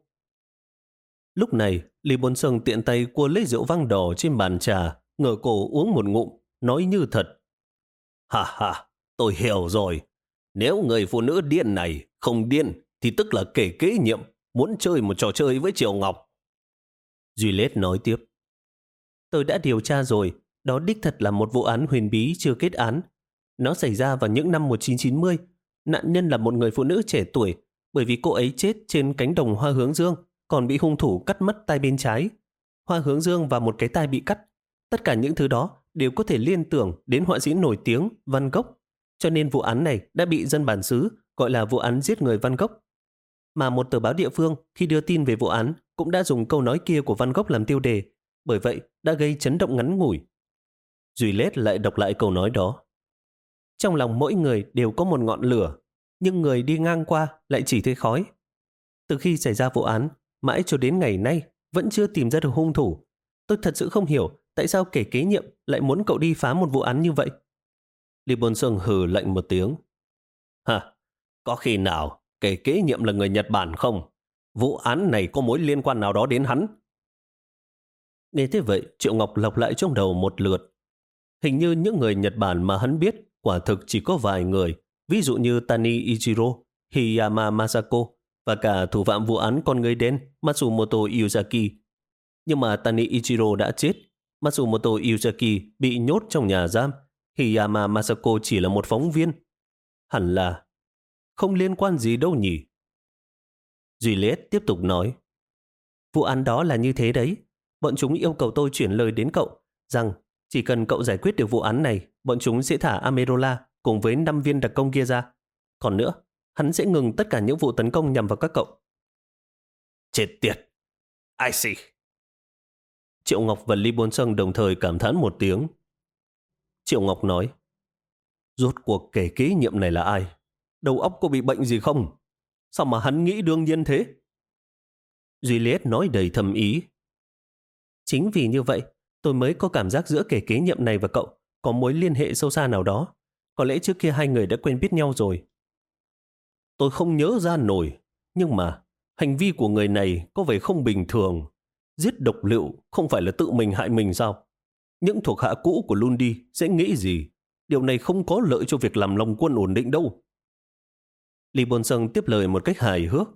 Lúc này, Lý Bồn Sâng tiện tay cua lấy rượu vang đỏ trên bàn trà, ngửa cổ uống một ngụm, nói như thật. Ha ha, tôi hiểu rồi. Nếu người phụ nữ điên này không điên, thì tức là kẻ kế nhiệm muốn chơi một trò chơi với Triệu Ngọc. Juliet nói tiếp, tôi đã điều tra rồi, đó đích thật là một vụ án huyền bí chưa kết án. Nó xảy ra vào những năm một nghìn chín trăm chín mươi. Nạn nhân là một người phụ nữ trẻ tuổi, bởi vì cô ấy chết trên cánh đồng hoa hướng dương, còn bị hung thủ cắt mất tai bên trái. Hoa hướng dương và một cái tai bị cắt. Tất cả những thứ đó đều có thể liên tưởng đến họa sĩ nổi tiếng Van Gogh, cho nên vụ án này đã bị dân bản xứ gọi là vụ án giết người Van Gogh. Mà một tờ báo địa phương khi đưa tin về vụ án cũng đã dùng câu nói kia của Van Gogh làm tiêu đề, bởi vậy đã gây chấn động ngắn ngủi. Juliet lại đọc lại câu nói đó. Trong lòng mỗi người đều có một ngọn lửa, nhưng người đi ngang qua lại chỉ thấy khói. Từ khi xảy ra vụ án, mãi cho đến ngày nay vẫn chưa tìm ra được hung thủ. Tôi thật sự không hiểu tại sao kẻ kế nhiệm lại muốn cậu đi phá một vụ án như vậy. Lý Bồn Sương hừ lạnh một tiếng. Hả, có khi nào kẻ kế nhiệm là người Nhật Bản không? Vụ án này có mối liên quan nào đó đến hắn? Nghe thế vậy, Triệu Ngọc lọc lại trong đầu một lượt. Hình như những người Nhật Bản mà hắn biết quả thực chỉ có vài người, ví dụ như Tani Ichiro, Hiyama Masako và cả thủ phạm vụ án con người đen Matsumoto Yuzaki. Nhưng mà Tani Ichiro đã chết, Matsumoto Yuzaki bị nhốt trong nhà giam, Hiyama Masako chỉ là một phóng viên. Hẳn là không liên quan gì đâu nhỉ? Juliet tiếp tục nói, vụ án đó là như thế đấy. Bọn chúng yêu cầu tôi chuyển lời đến cậu rằng chỉ cần cậu giải quyết được vụ án này, bọn chúng sẽ thả Amerola cùng với năm viên đặc công kia ra. Còn nữa, hắn sẽ ngừng tất cả những vụ tấn công nhằm vào các cậu. Chết tiệt! I see! Triệu Ngọc và Lý Bốn Sâng đồng thời cảm thán một tiếng. Triệu Ngọc nói, rốt cuộc kẻ kế nhiệm này là ai? Đầu óc có bị bệnh gì không? Sao mà hắn nghĩ đương nhiên thế? Juliet nói đầy thầm ý. Chính vì như vậy, tôi mới có cảm giác giữa kẻ kế nhiệm này và cậu có mối liên hệ sâu xa nào đó. Có lẽ trước kia hai người đã quen biết nhau rồi. Tôi không nhớ ra nổi, nhưng mà hành vi của người này có vẻ không bình thường. Giết độc liệu không phải là tự mình hại mình sao? Những thuộc hạ cũ của Lundi sẽ nghĩ gì? Điều này không có lợi cho việc làm lòng quân ổn định đâu. Lý Bôn Sâng tiếp lời một cách hài hước.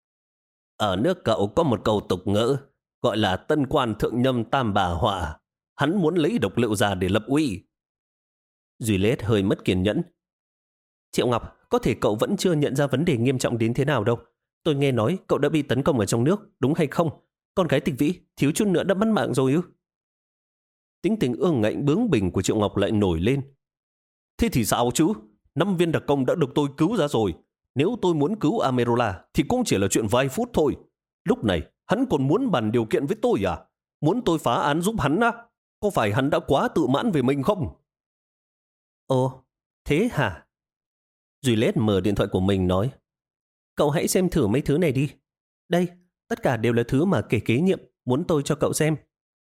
Ở nước cậu có một câu tục ngữ, gọi là tân quan thượng nhâm tam bà họa. Hắn muốn lấy độc liệu ra để lập uy. Duy Lết hơi mất kiên nhẫn. Triệu Ngọc, có thể cậu vẫn chưa nhận ra vấn đề nghiêm trọng đến thế nào đâu. Tôi nghe nói cậu đã bị tấn công ở trong nước, đúng hay không? Con gái Tịch Vĩ thiếu chút nữa đã mất mạng rồi ư? Tính tình ương ngạnh bướng bỉnh của Triệu Ngọc lại nổi lên. Thế thì sao chứ? Năm viên đặc công đã được tôi cứu ra rồi. Nếu tôi muốn cứu Amerola thì cũng chỉ là chuyện vài phút thôi. Lúc này hắn còn muốn bàn điều kiện với tôi à? Muốn tôi phá án giúp hắn á? Có phải hắn đã quá tự mãn về mình không? Ồ, thế hả? Duy Lết mở điện thoại của mình nói. Cậu hãy xem thử mấy thứ này đi. Đây, tất cả đều là thứ mà kẻ kế nhiệm muốn tôi cho cậu xem.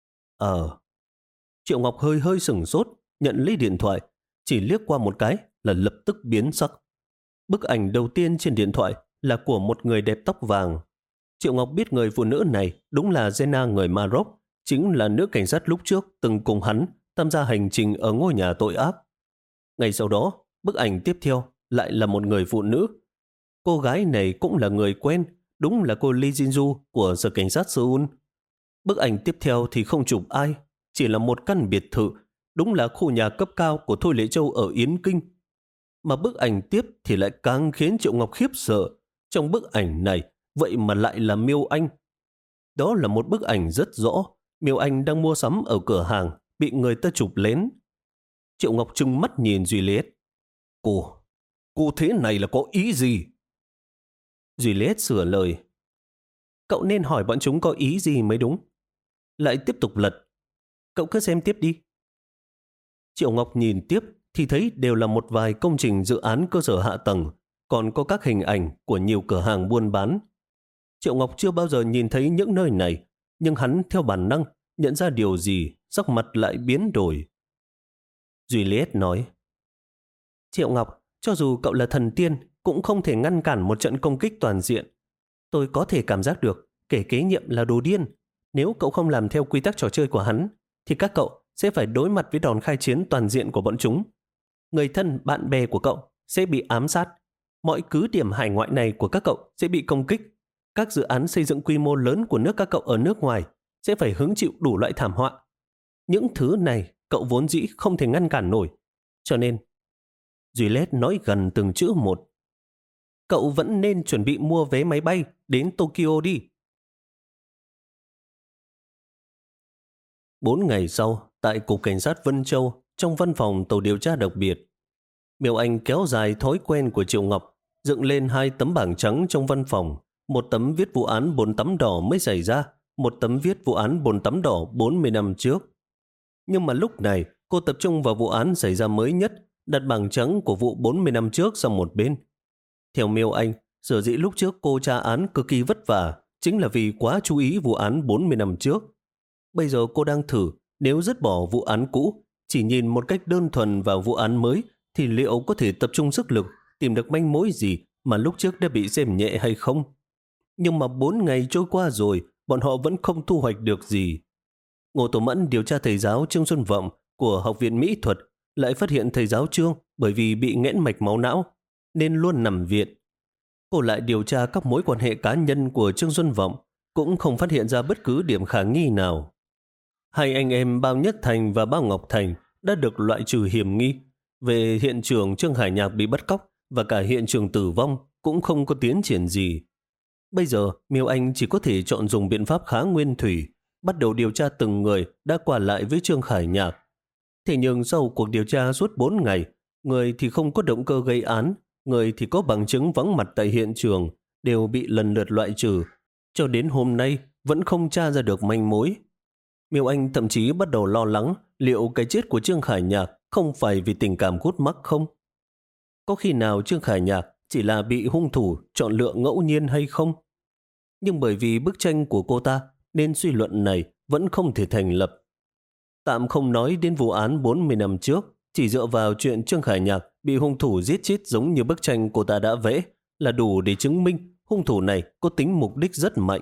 Ờ. Triệu Ngọc hơi hơi sửng sốt, nhận lấy điện thoại, chỉ liếc qua một cái là lập tức biến sắc. Bức ảnh đầu tiên trên điện thoại là của một người đẹp tóc vàng. Triệu Ngọc biết người phụ nữ này đúng là Jenna người Maroc, chính là nữ cảnh sát lúc trước từng cùng hắn tham gia hành trình ở ngôi nhà tội ác. Ngay sau đó, bức ảnh tiếp theo lại là một người phụ nữ. Cô gái này cũng là người quen, đúng là cô Lee Jinju của sở cảnh sát Seoul. Bức ảnh tiếp theo thì không chụp ai, chỉ là một căn biệt thự, đúng là khu nhà cấp cao của Thôi Lệ Châu ở Yến Kinh. Mà bức ảnh tiếp thì lại càng khiến Triệu Ngọc khiếp sợ. Trong bức ảnh này, vậy mà lại là Miêu Anh. Đó là một bức ảnh rất rõ, Miêu Anh đang mua sắm ở cửa hàng, bị người ta chụp lén. Triệu Ngọc trừng mắt nhìn Duy Lết. Cô, cô thế này là có ý gì? Duy Lết sửa lời. Cậu nên hỏi bọn chúng có ý gì mới đúng. Lại tiếp tục lật. Cậu cứ xem tiếp đi. Triệu Ngọc nhìn tiếp thì thấy đều là một vài công trình dự án cơ sở hạ tầng, còn có các hình ảnh của nhiều cửa hàng buôn bán. Triệu Ngọc chưa bao giờ nhìn thấy những nơi này, nhưng hắn theo bản năng nhận ra điều gì, sắc mặt lại biến đổi. Duy Lết nói, Triệu Ngọc, cho dù cậu là thần tiên, cũng không thể ngăn cản một trận công kích toàn diện. Tôi có thể cảm giác được kẻ kế nhiệm là đồ điên. Nếu cậu không làm theo quy tắc trò chơi của hắn, thì các cậu sẽ phải đối mặt với đòn khai chiến toàn diện của bọn chúng. Người thân, bạn bè của cậu sẽ bị ám sát. Mọi cứ điểm hải ngoại này của các cậu sẽ bị công kích. Các dự án xây dựng quy mô lớn của nước các cậu ở nước ngoài sẽ phải hứng chịu đủ loại thảm họa. Những thứ này cậu vốn dĩ không thể ngăn cản nổi. Cho nên, Duy Lết nói gần từng chữ một. Cậu vẫn nên chuẩn bị mua vé máy bay đến Tokyo đi. Bốn ngày sau, tại Cục Cảnh sát Vân Châu, trong văn phòng tổ điều tra đặc biệt, Miêu Anh kéo dài thói quen của Triệu Ngọc, dựng lên hai tấm bảng trắng trong văn phòng, một tấm viết vụ án bốn tấm đỏ mới xảy ra, một tấm viết vụ án bốn tấm đỏ bốn mươi năm trước. Nhưng mà lúc này, cô tập trung vào vụ án xảy ra mới nhất, đặt bảng trắng của vụ bốn mươi năm trước sang một bên. Theo Miêu Anh, sở dĩ lúc trước cô tra án cực kỳ vất vả, chính là vì quá chú ý vụ án bốn mươi năm trước. Bây giờ cô đang thử, nếu dứt bỏ vụ án cũ, chỉ nhìn một cách đơn thuần vào vụ án mới, thì liệu có thể tập trung sức lực, tìm được manh mối gì mà lúc trước đã bị xem nhẹ hay không? Nhưng mà bốn ngày trôi qua rồi, bọn họ vẫn không thu hoạch được gì. Ngô Tổ Mẫn điều tra thầy giáo Trương Xuân Vọng của Học viện Mỹ thuật, lại phát hiện thầy giáo Trương bởi vì bị nghẽn mạch máu não, nên luôn nằm viện. Cô lại điều tra các mối quan hệ cá nhân của Trương Xuân Vọng, cũng không phát hiện ra bất cứ điểm khả nghi nào. Hai anh em Bao Nhất Thành và Bao Ngọc Thành đã được loại trừ hiểm nghi. Về hiện trường Trương Hải Nhạc bị bắt cóc và cả hiện trường tử vong cũng không có tiến triển gì. Bây giờ, Miêu Anh chỉ có thể chọn dùng biện pháp khá nguyên thủy, bắt đầu điều tra từng người đã qua lại với Trương Hải Nhạc. Thế nhưng sau cuộc điều tra suốt bốn ngày, người thì không có động cơ gây án, người thì có bằng chứng vắng mặt tại hiện trường, đều bị lần lượt loại trừ. Cho đến hôm nay, vẫn không tra ra được manh mối. Miêu Anh thậm chí bắt đầu lo lắng liệu cái chết của Trương Khải Nhạc không phải vì tình cảm gút mắc không? Có khi nào Trương Khải Nhạc chỉ là bị hung thủ chọn lựa ngẫu nhiên hay không? Nhưng bởi vì bức tranh của cô ta nên suy luận này vẫn không thể thành lập. Tạm không nói đến vụ án bốn mươi năm trước, chỉ dựa vào chuyện Trương Khải Nhạc bị hung thủ giết chết giống như bức tranh cô ta đã vẽ là đủ để chứng minh hung thủ này có tính mục đích rất mạnh.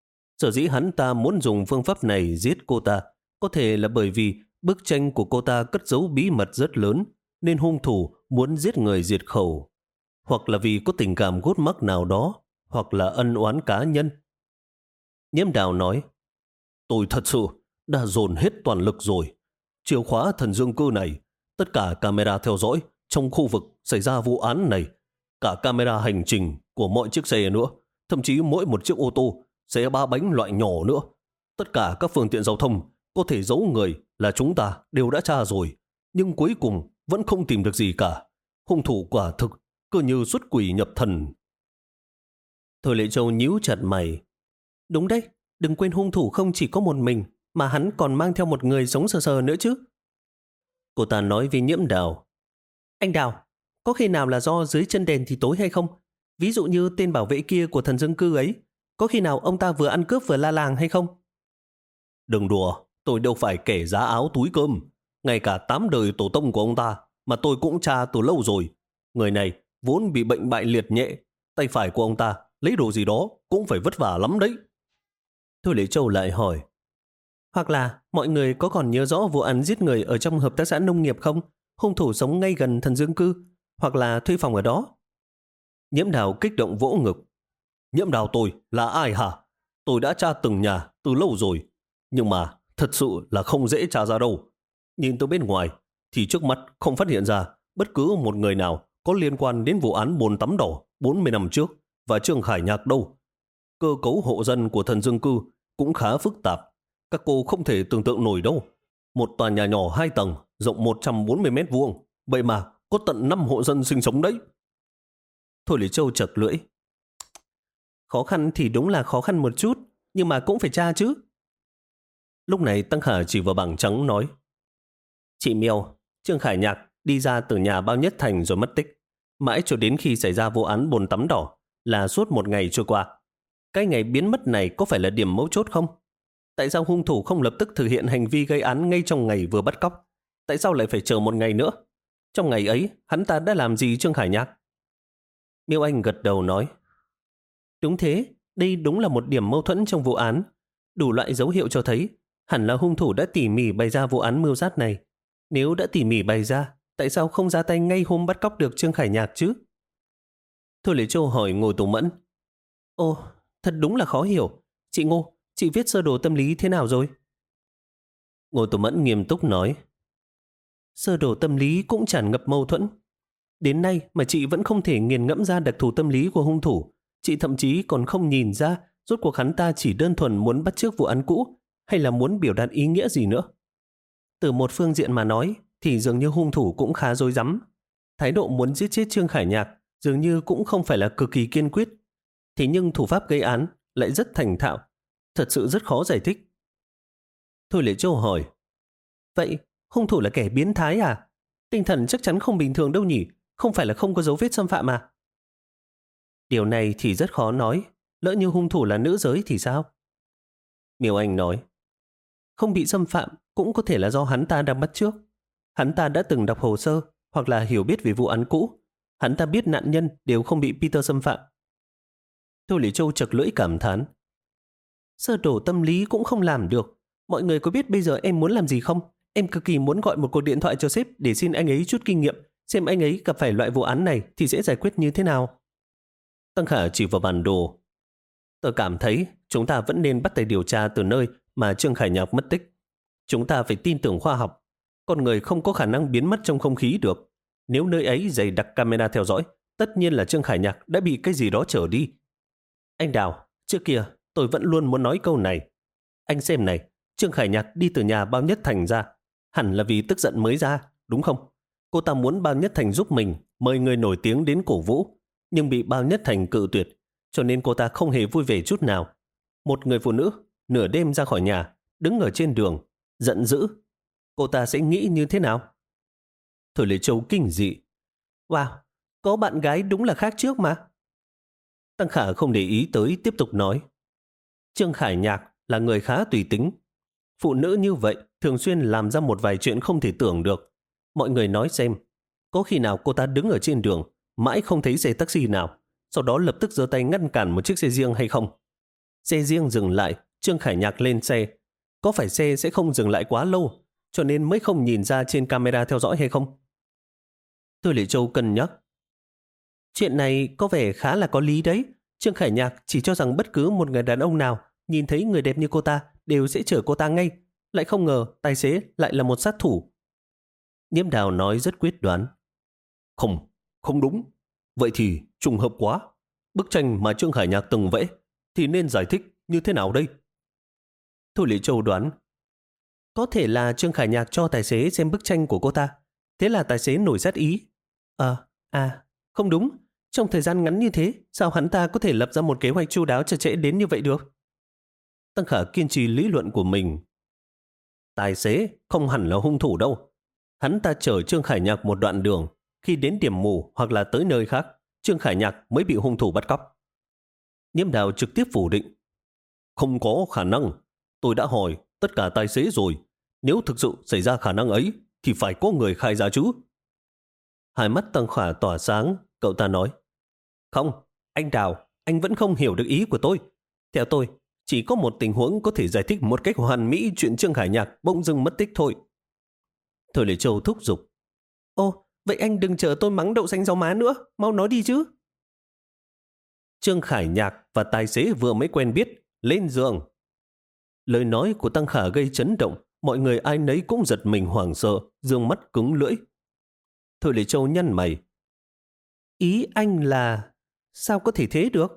Sở dĩ hắn ta muốn dùng phương pháp này giết cô ta có thể là bởi vì bức tranh của cô ta cất giấu bí mật rất lớn, nên hung thủ muốn giết người diệt khẩu. hoặc là vì có tình cảm gút mắc nào đó, hoặc là ân oán cá nhân. Nhiễm Đào nói, tôi thật sự đã dồn hết toàn lực rồi. Chìa khóa thần dương cư này, tất cả camera theo dõi trong khu vực xảy ra vụ án này, cả camera hành trình của mọi chiếc xe nữa, thậm chí mỗi một chiếc ô tô, xe ba bánh loại nhỏ nữa. Tất cả các phương tiện giao thông có thể giấu người là chúng ta đều đã tra rồi, nhưng cuối cùng vẫn không tìm được gì cả. Hung thủ quả thực cứ như xuất quỷ nhập thần. Thôi Lệ Châu nhíu chặt mày. Đúng đấy, đừng quên hung thủ không chỉ có một mình, mà hắn còn mang theo một người sống sờ sờ nữa chứ. Cô ta nói với Nhiễm Đào, anh Đào, có khi nào là do dưới chân đèn thì tối hay không? Ví dụ như tên bảo vệ kia của thần dân cư ấy, có khi nào ông ta vừa ăn cướp vừa la làng hay không? Đừng đùa, tôi đâu phải kẻ giá áo túi cơm. Ngay cả tám đời tổ tông của ông ta mà tôi cũng tra từ lâu rồi. Người này vốn bị bệnh bại liệt nhẹ, tay phải của ông ta lấy đồ gì đó cũng phải vất vả lắm đấy. Thôi Lệ Châu lại hỏi, hoặc là mọi người có còn nhớ rõ vụ án giết người ở trong hợp tác xã nông nghiệp không? Hung thủ sống ngay gần thần dương cư, hoặc là thuê phòng ở đó. Nhiễm Đào kích động vỗ ngực. Nhiễm Đào tôi là ai hả? Tôi đã tra từng nhà từ lâu rồi, nhưng mà thật sự là không dễ tra ra đâu. Nhìn từ bên ngoài thì trước mắt không phát hiện ra bất cứ một người nào có liên quan đến vụ án bồn tắm đỏ bốn mươi năm trước và Trương Khải Nhạc đâu. Cơ cấu hộ dân của thần dương cư cũng khá phức tạp. Các cô không thể tưởng tượng nổi đâu. Một tòa nhà nhỏ hai tầng, rộng một trăm bốn mươi mét vuông, vậy mà có tận năm hộ dân sinh sống đấy. Thôi Lệ Châu chật lưỡi. Khó khăn thì đúng là khó khăn một chút, nhưng mà cũng phải tra chứ. Lúc này Tăng Khả chỉ vào bảng trắng nói, chị Miêu, Trương Khải Nhạc đi ra từ nhà Bao Nhất Thành rồi mất tích. Mãi cho đến khi xảy ra vụ án bồn tắm đỏ là suốt một ngày trôi qua. Cái ngày biến mất này có phải là điểm mấu chốt không? Tại sao hung thủ không lập tức thực hiện hành vi gây án ngay trong ngày vừa bắt cóc? Tại sao lại phải chờ một ngày nữa? Trong ngày ấy, hắn ta đã làm gì Trương Khải Nhạc? Miêu Anh gật đầu nói, đúng thế, đây đúng là một điểm mâu thuẫn trong vụ án. Đủ loại dấu hiệu cho thấy hẳn là hung thủ đã tỉ mỉ bày ra vụ án mưu sát này. Nếu đã tỉ mỉ bày ra, tại sao không ra tay ngay hôm bắt cóc được Trương Khải Nhạc chứ? Thôi Lệ Châu hỏi Ngô Tùng Mẫn, ồ, thật đúng là khó hiểu. Chị Ngô, chị viết sơ đồ tâm lý thế nào rồi? Ngô Tùng Mẫn nghiêm túc nói, sơ đồ tâm lý cũng tràn ngập mâu thuẫn. Đến nay mà chị vẫn không thể nghiền ngẫm ra đặc thù tâm lý của hung thủ. Chị thậm chí còn không nhìn ra rốt cuộc hắn ta chỉ đơn thuần muốn bắt chước vụ án cũ hay là muốn biểu đạt ý nghĩa gì nữa. Từ một phương diện mà nói thì dường như hung thủ cũng khá rối rắm. Thái độ muốn giết chết Trương Khải Nhạc dường như cũng không phải là cực kỳ kiên quyết. Thế nhưng thủ pháp gây án lại rất thành thạo. Thật sự rất khó giải thích. Thôi Lệ Châu hỏi, vậy hung thủ là kẻ biến thái à? Tinh thần chắc chắn không bình thường đâu nhỉ? Không phải là không có dấu vết xâm phạm à? Điều này thì rất khó nói. Lỡ như hung thủ là nữ giới thì sao? Miêu Anh nói, không bị xâm phạm cũng có thể là do hắn ta đang bắt chước. Hắn ta đã từng đọc hồ sơ hoặc là hiểu biết về vụ án cũ. Hắn ta biết nạn nhân đều không bị Peter xâm phạm. Thôi Lệ Châu chật lưỡi cảm thán, sơ đồ tâm lý cũng không làm được. Mọi người có biết bây giờ em muốn làm gì không? Em cực kỳ muốn gọi một cuộc điện thoại cho sếp để xin anh ấy chút kinh nghiệm, xem anh ấy gặp phải loại vụ án này thì sẽ giải quyết như thế nào. Tăng Khả chỉ vào bản đồ. Tôi cảm thấy chúng ta vẫn nên bắt tay điều tra từ nơi mà Trương Khải Nhạc mất tích. Chúng ta phải tin tưởng khoa học. Con người không có khả năng biến mất trong không khí được. Nếu nơi ấy dày đặc camera theo dõi, tất nhiên là Trương Khải Nhạc đã bị cái gì đó trở đi. Anh Đào, trước kia tôi vẫn luôn muốn nói câu này. Anh xem này, Trương Khải Nhạc đi từ nhà Bao Nhất Thành ra, hẳn là vì tức giận mới ra, đúng không? Cô ta muốn Bao Nhất Thành giúp mình, mời người nổi tiếng đến cổ vũ, nhưng bị Bao Nhất Thành cự tuyệt, cho nên cô ta không hề vui vẻ chút nào. Một người phụ nữ, nửa đêm ra khỏi nhà, đứng ở trên đường, giận dữ. Cô ta sẽ nghĩ như thế nào? Thôi Lệ Châu kinh dị. Wow, có bạn gái đúng là khác trước mà. Tăng Khả không để ý tới, tiếp tục nói. Trương Khải Nhạc là người khá tùy tính. Phụ nữ như vậy thường xuyên làm ra một vài chuyện không thể tưởng được. Mọi người nói xem, có khi nào cô ta đứng ở trên đường, mãi không thấy xe taxi nào, sau đó lập tức giơ tay ngăn cản một chiếc xe riêng hay không? Xe riêng dừng lại, Trương Khải Nhạc lên xe. Có phải xe sẽ không dừng lại quá lâu, cho nên mới không nhìn ra trên camera theo dõi hay không? Thôi Lệ Châu cân nhắc. Chuyện này có vẻ khá là có lý đấy. Trương Khải Nhạc chỉ cho rằng bất cứ một người đàn ông nào nhìn thấy người đẹp như cô ta đều sẽ chở cô ta ngay. Lại không ngờ tài xế lại là một sát thủ. Nhiễm Đào nói rất quyết đoán. Không, không đúng. Vậy thì trùng hợp quá. Bức tranh mà Trương Khải Nhạc từng vẽ thì nên giải thích như thế nào đây? Thôi Lệ Châu đoán. Có thể là Trương Khải Nhạc cho tài xế xem bức tranh của cô ta. Thế là tài xế nổi sát ý. À, à, không đúng. Trong thời gian ngắn như thế, sao hắn ta có thể lập ra một kế hoạch chu đáo chặt chẽ đến như vậy được? Tăng Khả kiên trì lý luận của mình. Tài xế không hẳn là hung thủ đâu. Hắn ta chở Trương Khải Nhạc một đoạn đường. Khi đến điểm mù hoặc là tới nơi khác, Trương Khải Nhạc mới bị hung thủ bắt cóc. Nhiễm Đào trực tiếp phủ định. Không có khả năng. Tôi đã hỏi tất cả tài xế rồi. Nếu thực sự xảy ra khả năng ấy, thì phải có người khai ra chứ. Hai mắt Tăng Khả tỏa sáng, cậu ta nói. Không, anh Đào, anh vẫn không hiểu được ý của tôi. Theo tôi, chỉ có một tình huống có thể giải thích một cách hoàn mỹ chuyện Trương Khải Nhạc bỗng dưng mất tích thôi. Thôi Lệ Châu thúc giục. Ô, vậy anh đừng chờ tôi mắng đậu xanh rau má nữa, mau nói đi chứ. Trương Khải Nhạc và tài xế vừa mới quen biết, lên giường. Lời nói của Tăng Khả gây chấn động, mọi người ai nấy cũng giật mình hoảng sợ, dương mắt cứng lưỡi. Thôi Lệ Châu nhăn mày. Ý anh là sao có thể thế được?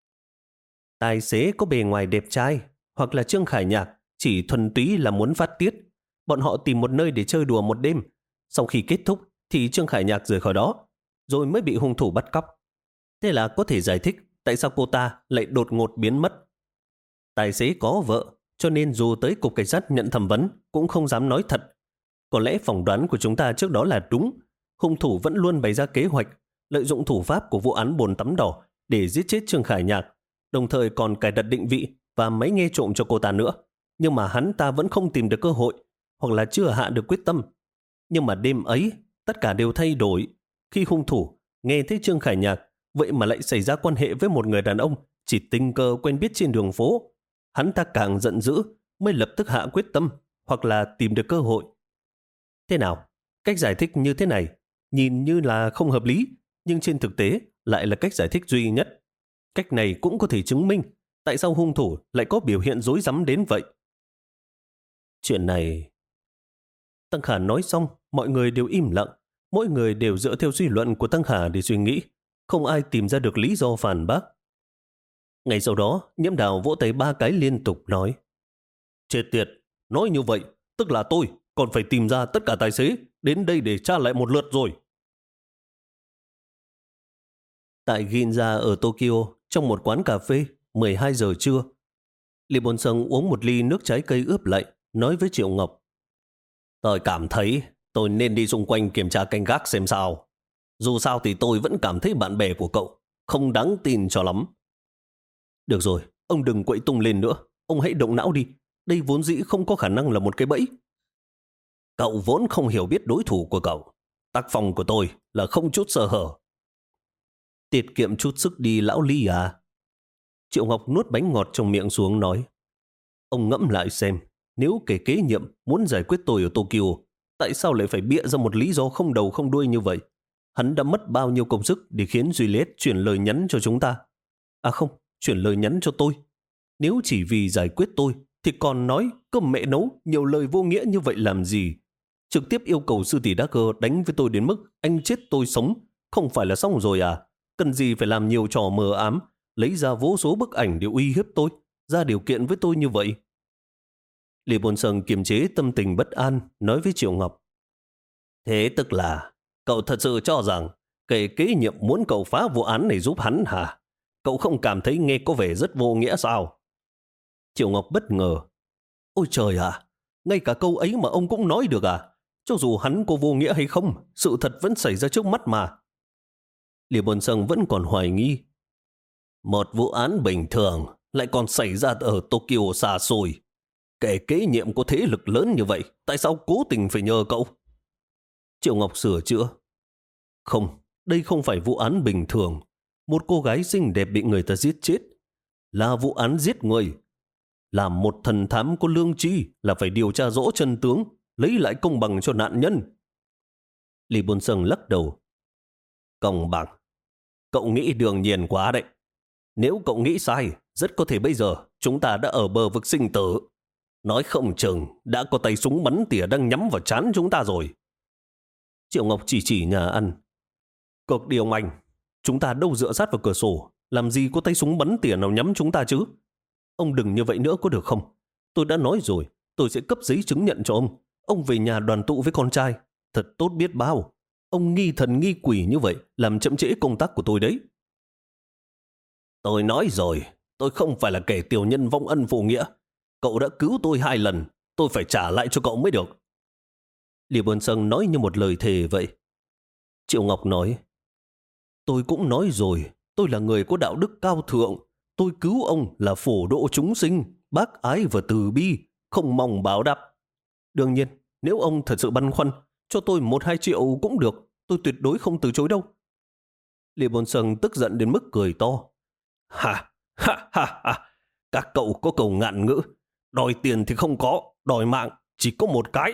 Tài xế có bề ngoài đẹp trai, hoặc là Trương Khải Nhạc chỉ thuần túy là muốn phát tiết. Bọn họ tìm một nơi để chơi đùa một đêm. Sau khi kết thúc thì Trương Khải Nhạc rời khỏi đó, rồi mới bị hung thủ bắt cóc. Thế là có thể giải thích tại sao cô ta lại đột ngột biến mất. Tài xế có vợ, cho nên dù tới cục cảnh sát nhận thẩm vấn cũng không dám nói thật. Có lẽ phỏng đoán của chúng ta trước đó là đúng. Hung thủ vẫn luôn bày ra kế hoạch, lợi dụng thủ pháp của vụ án bồn tắm đỏ để giết chết Trương Khải Nhạc, đồng thời còn cài đặt định vị và máy nghe trộm cho cô ta nữa. Nhưng mà hắn ta vẫn không tìm được cơ hội, hoặc là chưa hạ được quyết tâm. Nhưng mà đêm ấy, tất cả đều thay đổi. Khi hung thủ nghe thấy Trương Khải Nhạc, vậy mà lại xảy ra quan hệ với một người đàn ông chỉ tình cờ quen biết trên đường phố. Hắn ta càng giận dữ, mới lập tức hạ quyết tâm, hoặc là tìm được cơ hội. Thế nào? Cách giải thích như thế này, nhìn như là không hợp lý, nhưng trên thực tế lại là cách giải thích duy nhất. Cách này cũng có thể chứng minh tại sao hung thủ lại có biểu hiện rối rắm đến vậy. Chuyện này... Tăng Khả nói xong, mọi người đều im lặng. Mỗi người đều dựa theo suy luận của Tăng Khả để suy nghĩ. Không ai tìm ra được lý do phản bác. Ngày sau đó, Nhiễm Đào vỗ tay ba cái liên tục nói. Chết tiệt, nói như vậy, tức là tôi còn phải tìm ra tất cả tài xế đến đây để tra lại một lượt rồi. Tại Ginza ở Tokyo, trong một quán cà phê, mười hai giờ trưa, Lý Bồn Sân uống một ly nước trái cây ướp lạnh, nói với Triệu Ngọc. Tôi cảm thấy tôi nên đi xung quanh kiểm tra canh gác xem sao. Dù sao thì tôi vẫn cảm thấy bạn bè của cậu không đáng tin cho lắm. Được rồi, ông đừng quậy tung lên nữa. Ông hãy động não đi. Đây vốn dĩ không có khả năng là một cái bẫy. Cậu vốn không hiểu biết đối thủ của cậu. Tác phong của tôi là không chút sơ hở. Tiết kiệm chút sức đi lão Lý à. Triệu Ngọc nuốt bánh ngọt trong miệng xuống nói. Ông ngẫm lại xem, nếu kẻ kế nhiệm muốn giải quyết tôi ở Tokyo, tại sao lại phải bịa ra một lý do không đầu không đuôi như vậy? Hắn đã mất bao nhiêu công sức để khiến Juliet chuyển lời nhắn cho chúng ta? À không, chuyển lời nhắn cho tôi. Nếu chỉ vì giải quyết tôi, thì còn nói cơm mẹ nấu nhiều lời vô nghĩa như vậy làm gì? Trực tiếp yêu cầu sư tỷ Dagger đánh với tôi đến mức anh chết tôi sống, không phải là xong rồi à? Cần gì phải làm nhiều trò mờ ám, lấy ra vô số bức ảnh để uy hiếp tôi, ra điều kiện với tôi như vậy? Lý Bồn Sơn kiềm chế tâm tình bất an, nói với Triệu Ngọc. Thế tức là, cậu thật sự cho rằng kẻ kế nhiệm muốn cậu phá vụ án này giúp hắn hả? Cậu không cảm thấy nghe có vẻ rất vô nghĩa sao? Triệu Ngọc bất ngờ. Ôi trời ạ, ngay cả câu ấy mà ông cũng nói được à? Cho dù hắn có vô nghĩa hay không, sự thật vẫn xảy ra trước mắt mà. Lý Bồn Sơn vẫn còn hoài nghi. Một vụ án bình thường lại còn xảy ra ở Tokyo xa xôi. Kẻ kế nhiệm có thế lực lớn như vậy, tại sao cố tình phải nhờ cậu? Triệu Ngọc sửa chữa. Không, đây không phải vụ án bình thường. Một cô gái xinh đẹp bị người ta giết chết. Là vụ án giết người. Làm một thần thám có lương tri là phải điều tra rõ chân tướng, lấy lại công bằng cho nạn nhân. Lý Bồn Sơn lắc đầu. Công bằng? cậu nghĩ đương nhiên quá đấy. Nếu cậu nghĩ sai, rất có thể bây giờ chúng ta đã ở bờ vực sinh tử. Nói không chừng đã có tay súng bắn tỉa đang nhắm vào trán chúng ta rồi. Triệu Ngọc chỉ chỉ nhà ăn. Cực điều anh, chúng ta đâu dựa sát vào cửa sổ, làm gì có tay súng bắn tỉa nào nhắm chúng ta chứ? Ông đừng như vậy nữa có được không? Tôi đã nói rồi, tôi sẽ cấp giấy chứng nhận cho ông. Ông về nhà đoàn tụ với con trai. Thật tốt biết bao. Ông nghi thần nghi quỷ như vậy làm chậm trễ công tác của tôi đấy. Tôi nói rồi, tôi không phải là kẻ tiểu nhân vong ân phụ nghĩa. Cậu đã cứu tôi hai lần, tôi phải trả lại cho cậu mới được. Lý Bôn Sâng nói như một lời thề vậy. Triệu Ngọc nói, tôi cũng nói rồi, tôi là người có đạo đức cao thượng. Tôi cứu ông là phổ độ chúng sinh, bác ái và từ bi, không mong báo đáp. Đương nhiên, nếu ông thật sự băn khoăn, cho tôi một hai triệu cũng được, tôi tuyệt đối không từ chối đâu. Lý Bôn Sâng tức giận đến mức cười to. Ha, ha, ha, ha, các cậu có câu ngạn ngữ, đòi tiền thì không có, đòi mạng chỉ có một cái.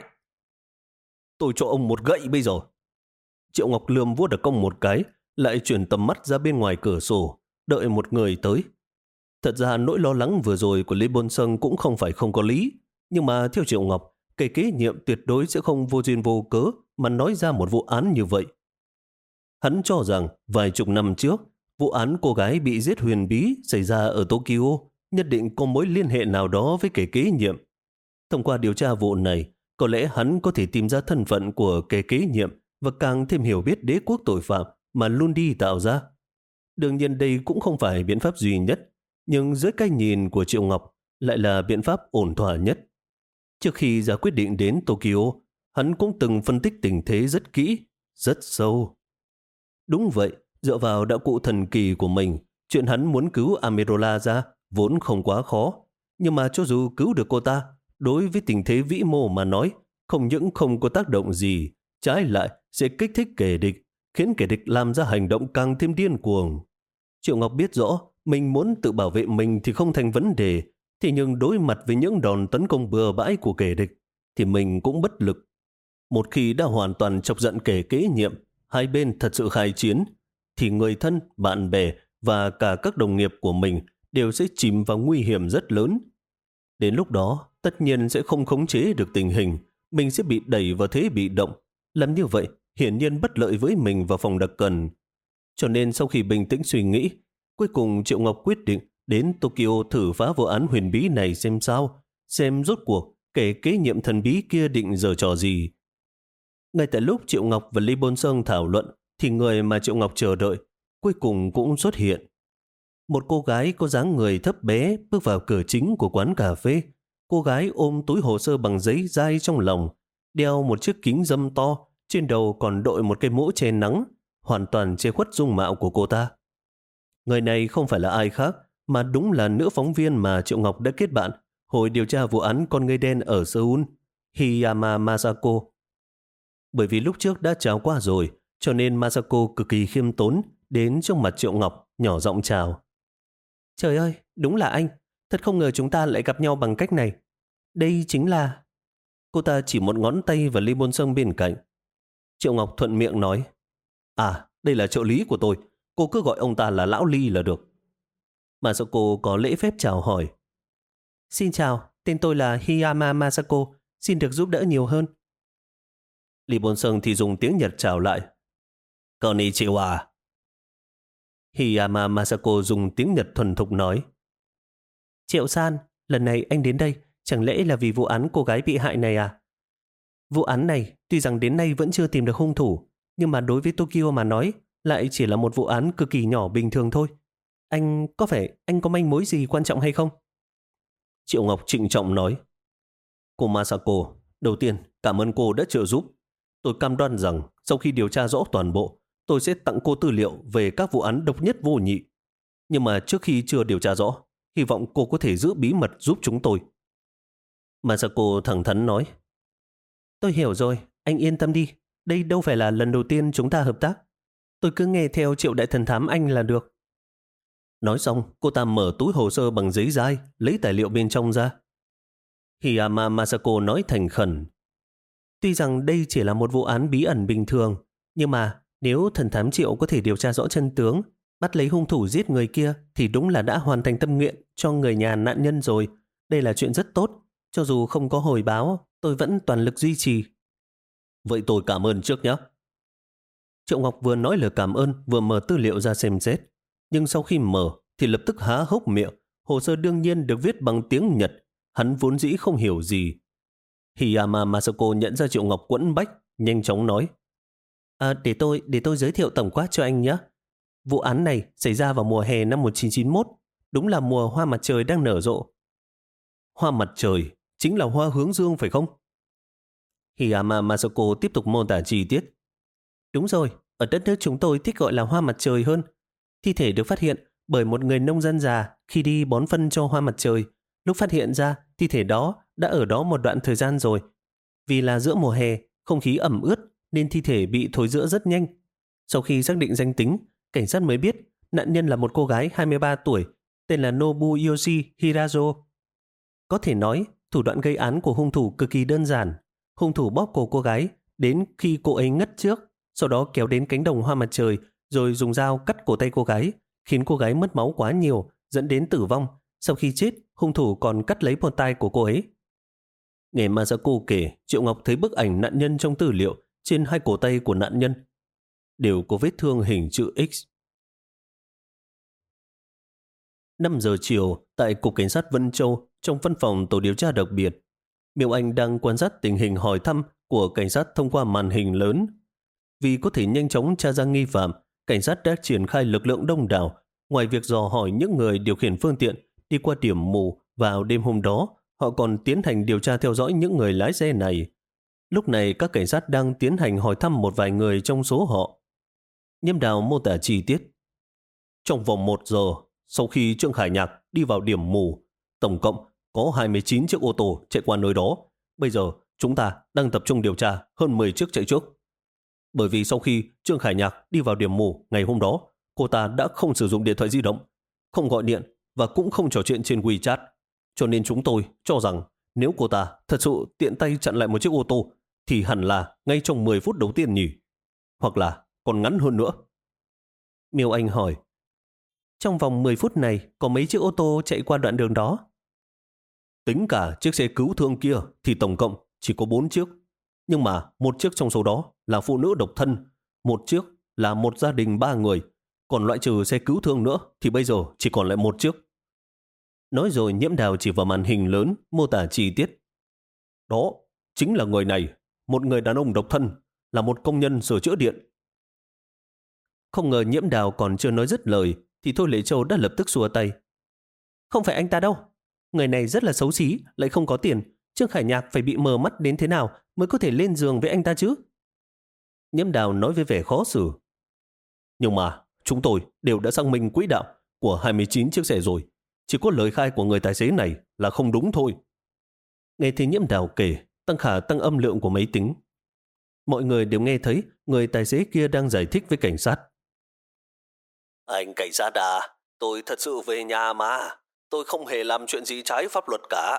Tôi cho ông một gậy bây giờ. Triệu Ngọc Lương vuốt được công một cái, lại chuyển tầm mắt ra bên ngoài cửa sổ, đợi một người tới. Thật ra nỗi lo lắng vừa rồi của Lý Bôn Sâng cũng không phải không có lý, nhưng mà theo Triệu Ngọc, kẻ kế nhiệm tuyệt đối sẽ không vô duyên vô cớ mà nói ra một vụ án như vậy. Hắn cho rằng vài chục năm trước, vụ án cô gái bị giết huyền bí xảy ra ở Tokyo nhất định có mối liên hệ nào đó với kẻ kế nhiệm. Thông qua điều tra vụ này, có lẽ hắn có thể tìm ra thân phận của kẻ kế nhiệm và càng thêm hiểu biết đế quốc tội phạm mà Lundi tạo ra. Đương nhiên đây cũng không phải biện pháp duy nhất, nhưng dưới cái nhìn của Triệu Ngọc lại là biện pháp ổn thỏa nhất. Trước khi ra quyết định đến Tokyo, hắn cũng từng phân tích tình thế rất kỹ, rất sâu. Đúng vậy, dựa vào đạo cụ thần kỳ của mình, chuyện hắn muốn cứu Amirola ra vốn không quá khó. Nhưng mà cho dù cứu được cô ta, đối với tình thế vĩ mô mà nói, không những không có tác động gì, trái lại sẽ kích thích kẻ địch, khiến kẻ địch làm ra hành động càng thêm điên cuồng. Triệu Ngọc biết rõ, mình muốn tự bảo vệ mình thì không thành vấn đề, thì nhưng đối mặt với những đòn tấn công bừa bãi của kẻ địch, thì mình cũng bất lực. Một khi đã hoàn toàn chọc giận kẻ kế nhiệm, hai bên thật sự khai chiến, thì người thân, bạn bè và cả các đồng nghiệp của mình đều sẽ chìm vào nguy hiểm rất lớn. Đến lúc đó, tất nhiên sẽ không khống chế được tình hình, mình sẽ bị đẩy vào thế bị động. Làm như vậy, hiển nhiên bất lợi với mình và phòng đặc cần. Cho nên sau khi bình tĩnh suy nghĩ, cuối cùng Triệu Ngọc quyết định đến Tokyo thử phá vụ án huyền bí này xem sao, xem rốt cuộc kẻ kế nhiệm thần bí kia định giở trò gì. Ngay tại lúc Triệu Ngọc và Lý Bôn Sâng thảo luận, thì người mà Triệu Ngọc chờ đợi cuối cùng cũng xuất hiện. Một cô gái có dáng người thấp bé bước vào cửa chính của quán cà phê. Cô gái ôm túi hồ sơ bằng giấy dai trong lòng, đeo một chiếc kính râm to, trên đầu còn đội một cái mũ che nắng, hoàn toàn che khuất dung mạo của cô ta. Người này không phải là ai khác, mà đúng là nữ phóng viên mà Triệu Ngọc đã kết bạn hồi điều tra vụ án con người đen ở Seoul, Hiyama Masako. Bởi vì lúc trước đã chào qua rồi, cho nên Masako cực kỳ khiêm tốn, đến trước mặt Triệu Ngọc, nhỏ giọng chào. Trời ơi, đúng là anh. Thật không ngờ chúng ta lại gặp nhau bằng cách này. Đây chính là... Cô ta chỉ một ngón tay vào Lý Bôn Sâng bên cạnh. Triệu Ngọc thuận miệng nói. À, đây là trợ lý của tôi. Cô cứ gọi ông ta là Lão Ly là được. Masako có lễ phép chào hỏi. Xin chào, tên tôi là Hiyama Masako. Xin được giúp đỡ nhiều hơn. Lý Bôn Sâng thì dùng tiếng Nhật chào lại. Konnichiwa. Hiyama Masako dùng tiếng Nhật thuần thục nói. Triệu San, lần này anh đến đây chẳng lẽ là vì vụ án cô gái bị hại này à? Vụ án này tuy rằng đến nay vẫn chưa tìm được hung thủ, nhưng mà đối với Tokyo mà nói lại chỉ là một vụ án cực kỳ nhỏ bình thường thôi. Anh có phải anh có manh mối gì quan trọng hay không? Triệu Ngọc trịnh trọng nói. Cô Masako, đầu tiên cảm ơn cô đã trợ giúp. Tôi cam đoan rằng sau khi điều tra rõ toàn bộ, tôi sẽ tặng cô tư liệu về các vụ án độc nhất vô nhị. Nhưng mà trước khi chưa điều tra rõ, hy vọng cô có thể giữ bí mật giúp chúng tôi. Masako thẳng thắn nói. Tôi hiểu rồi, anh yên tâm đi. Đây đâu phải là lần đầu tiên chúng ta hợp tác. Tôi cứ nghe theo Triệu đại thần thám anh là được. Nói xong, cô ta mở túi hồ sơ bằng giấy dai, lấy tài liệu bên trong ra. Hiyama Masako nói thành khẩn. Tuy rằng đây chỉ là một vụ án bí ẩn bình thường, nhưng mà nếu thần thám Triệu có thể điều tra rõ chân tướng, Bắt lấy hung thủ giết người kia thì đúng là đã hoàn thành tâm nguyện cho người nhà nạn nhân rồi. Đây là chuyện rất tốt. Cho dù không có hồi báo, tôi vẫn toàn lực duy trì. Vậy tôi cảm ơn trước nhé. Triệu Ngọc vừa nói lời cảm ơn vừa mở tư liệu ra xem xét. Nhưng sau khi mở thì lập tức há hốc miệng. Hồ sơ đương nhiên được viết bằng tiếng Nhật. Hắn vốn dĩ không hiểu gì. Hiyama Masako nhận ra Triệu Ngọc quẫn bách, nhanh chóng nói. À, để tôi để tôi giới thiệu tổng quát cho anh nhé. Vụ án này xảy ra vào mùa hè năm một nghìn chín trăm chín mươi mốt. Đúng là mùa hoa mặt trời đang nở rộ. Hoa mặt trời chính là hoa hướng dương phải không? Hiyama Masako tiếp tục mô tả chi tiết. Đúng rồi, ở đất nước chúng tôi thích gọi là hoa mặt trời hơn. Thi thể được phát hiện bởi một người nông dân già khi đi bón phân cho hoa mặt trời. Lúc phát hiện ra, thi thể đó đã ở đó một đoạn thời gian rồi. Vì là giữa mùa hè, không khí ẩm ướt nên thi thể bị thối rữa rất nhanh. Sau khi xác định danh tính, cảnh sát mới biết nạn nhân là một cô gái hai mươi ba tuổi tên là Nobuyoshi Hirazo. Có thể nói, thủ đoạn gây án của hung thủ cực kỳ đơn giản. Hung thủ bóp cổ cô gái đến khi cô ấy ngất trước, sau đó kéo đến cánh đồng hoa mặt trời rồi dùng dao cắt cổ tay cô gái, khiến cô gái mất máu quá nhiều, dẫn đến tử vong. Sau khi chết, hung thủ còn cắt lấy một tay của cô ấy. Nghe Masako kể, Triệu Ngọc thấy bức ảnh nạn nhân trong tư liệu trên hai cổ tay của nạn nhân đều có vết thương hình chữ X. năm giờ chiều, tại Cục Cảnh sát Vân Châu, trong văn phòng tổ điều tra đặc biệt, Miêu Anh đang quan sát tình hình hỏi thăm của cảnh sát thông qua màn hình lớn. Vì có thể nhanh chóng tra ra nghi phạm, cảnh sát đã triển khai lực lượng đông đảo. Ngoài việc dò hỏi những người điều khiển phương tiện đi qua điểm mù vào đêm hôm đó, họ còn tiến hành điều tra theo dõi những người lái xe này. Lúc này các cảnh sát đang tiến hành hỏi thăm một vài người trong số họ. Nhiêm Đào mô tả chi tiết. Trong vòng một giờ, sau khi Trương Khải Nhạc đi vào điểm mù, tổng cộng có hai mươi chín chiếc ô tô chạy qua nơi đó. Bây giờ chúng ta đang tập trung điều tra hơn mười chiếc chạy trước. Bởi vì sau khi Trương Khải Nhạc đi vào điểm mù ngày hôm đó, cô ta đã không sử dụng điện thoại di động, không gọi điện và cũng không trò chuyện trên WeChat. Cho nên chúng tôi cho rằng nếu cô ta thật sự tiện tay chặn lại một chiếc ô tô thì hẳn là ngay trong mười phút đầu tiên nhỉ? Hoặc là còn ngắn hơn nữa. Miêu Anh hỏi. Trong vòng mười phút này có mấy chiếc ô tô chạy qua đoạn đường đó? Tính cả chiếc xe cứu thương kia thì tổng cộng chỉ có bốn chiếc. Nhưng mà một chiếc trong số đó là phụ nữ độc thân, một chiếc là một gia đình ba người, còn loại trừ xe cứu thương nữa thì bây giờ chỉ còn lại một chiếc. Nói rồi Nhiễm Đào chỉ vào màn hình lớn mô tả chi tiết. Đó chính là người này, một người đàn ông độc thân, là một công nhân sửa chữa điện. Không ngờ Nhiễm Đào còn chưa nói dứt lời thì Thôi Lệ Châu đã lập tức xua tay. Không phải anh ta đâu. Người này rất là xấu xí, lại không có tiền. Trương Khải Nhạc phải bị mờ mắt đến thế nào mới có thể lên giường với anh ta chứ? Nhiễm Đào nói với vẻ khó xử. Nhưng mà chúng tôi đều đã xác minh quỹ đạo của hai mươi chín chiếc xe rồi. Chỉ có lời khai của người tài xế này là không đúng thôi. Nghe thấy Nhiễm Đào kể, Tăng Khả tăng âm lượng của máy tính. Mọi người đều nghe thấy người tài xế kia đang giải thích với cảnh sát. Anh cảnh sát à, tôi thật sự về nhà mà. Tôi không hề làm chuyện gì trái pháp luật cả.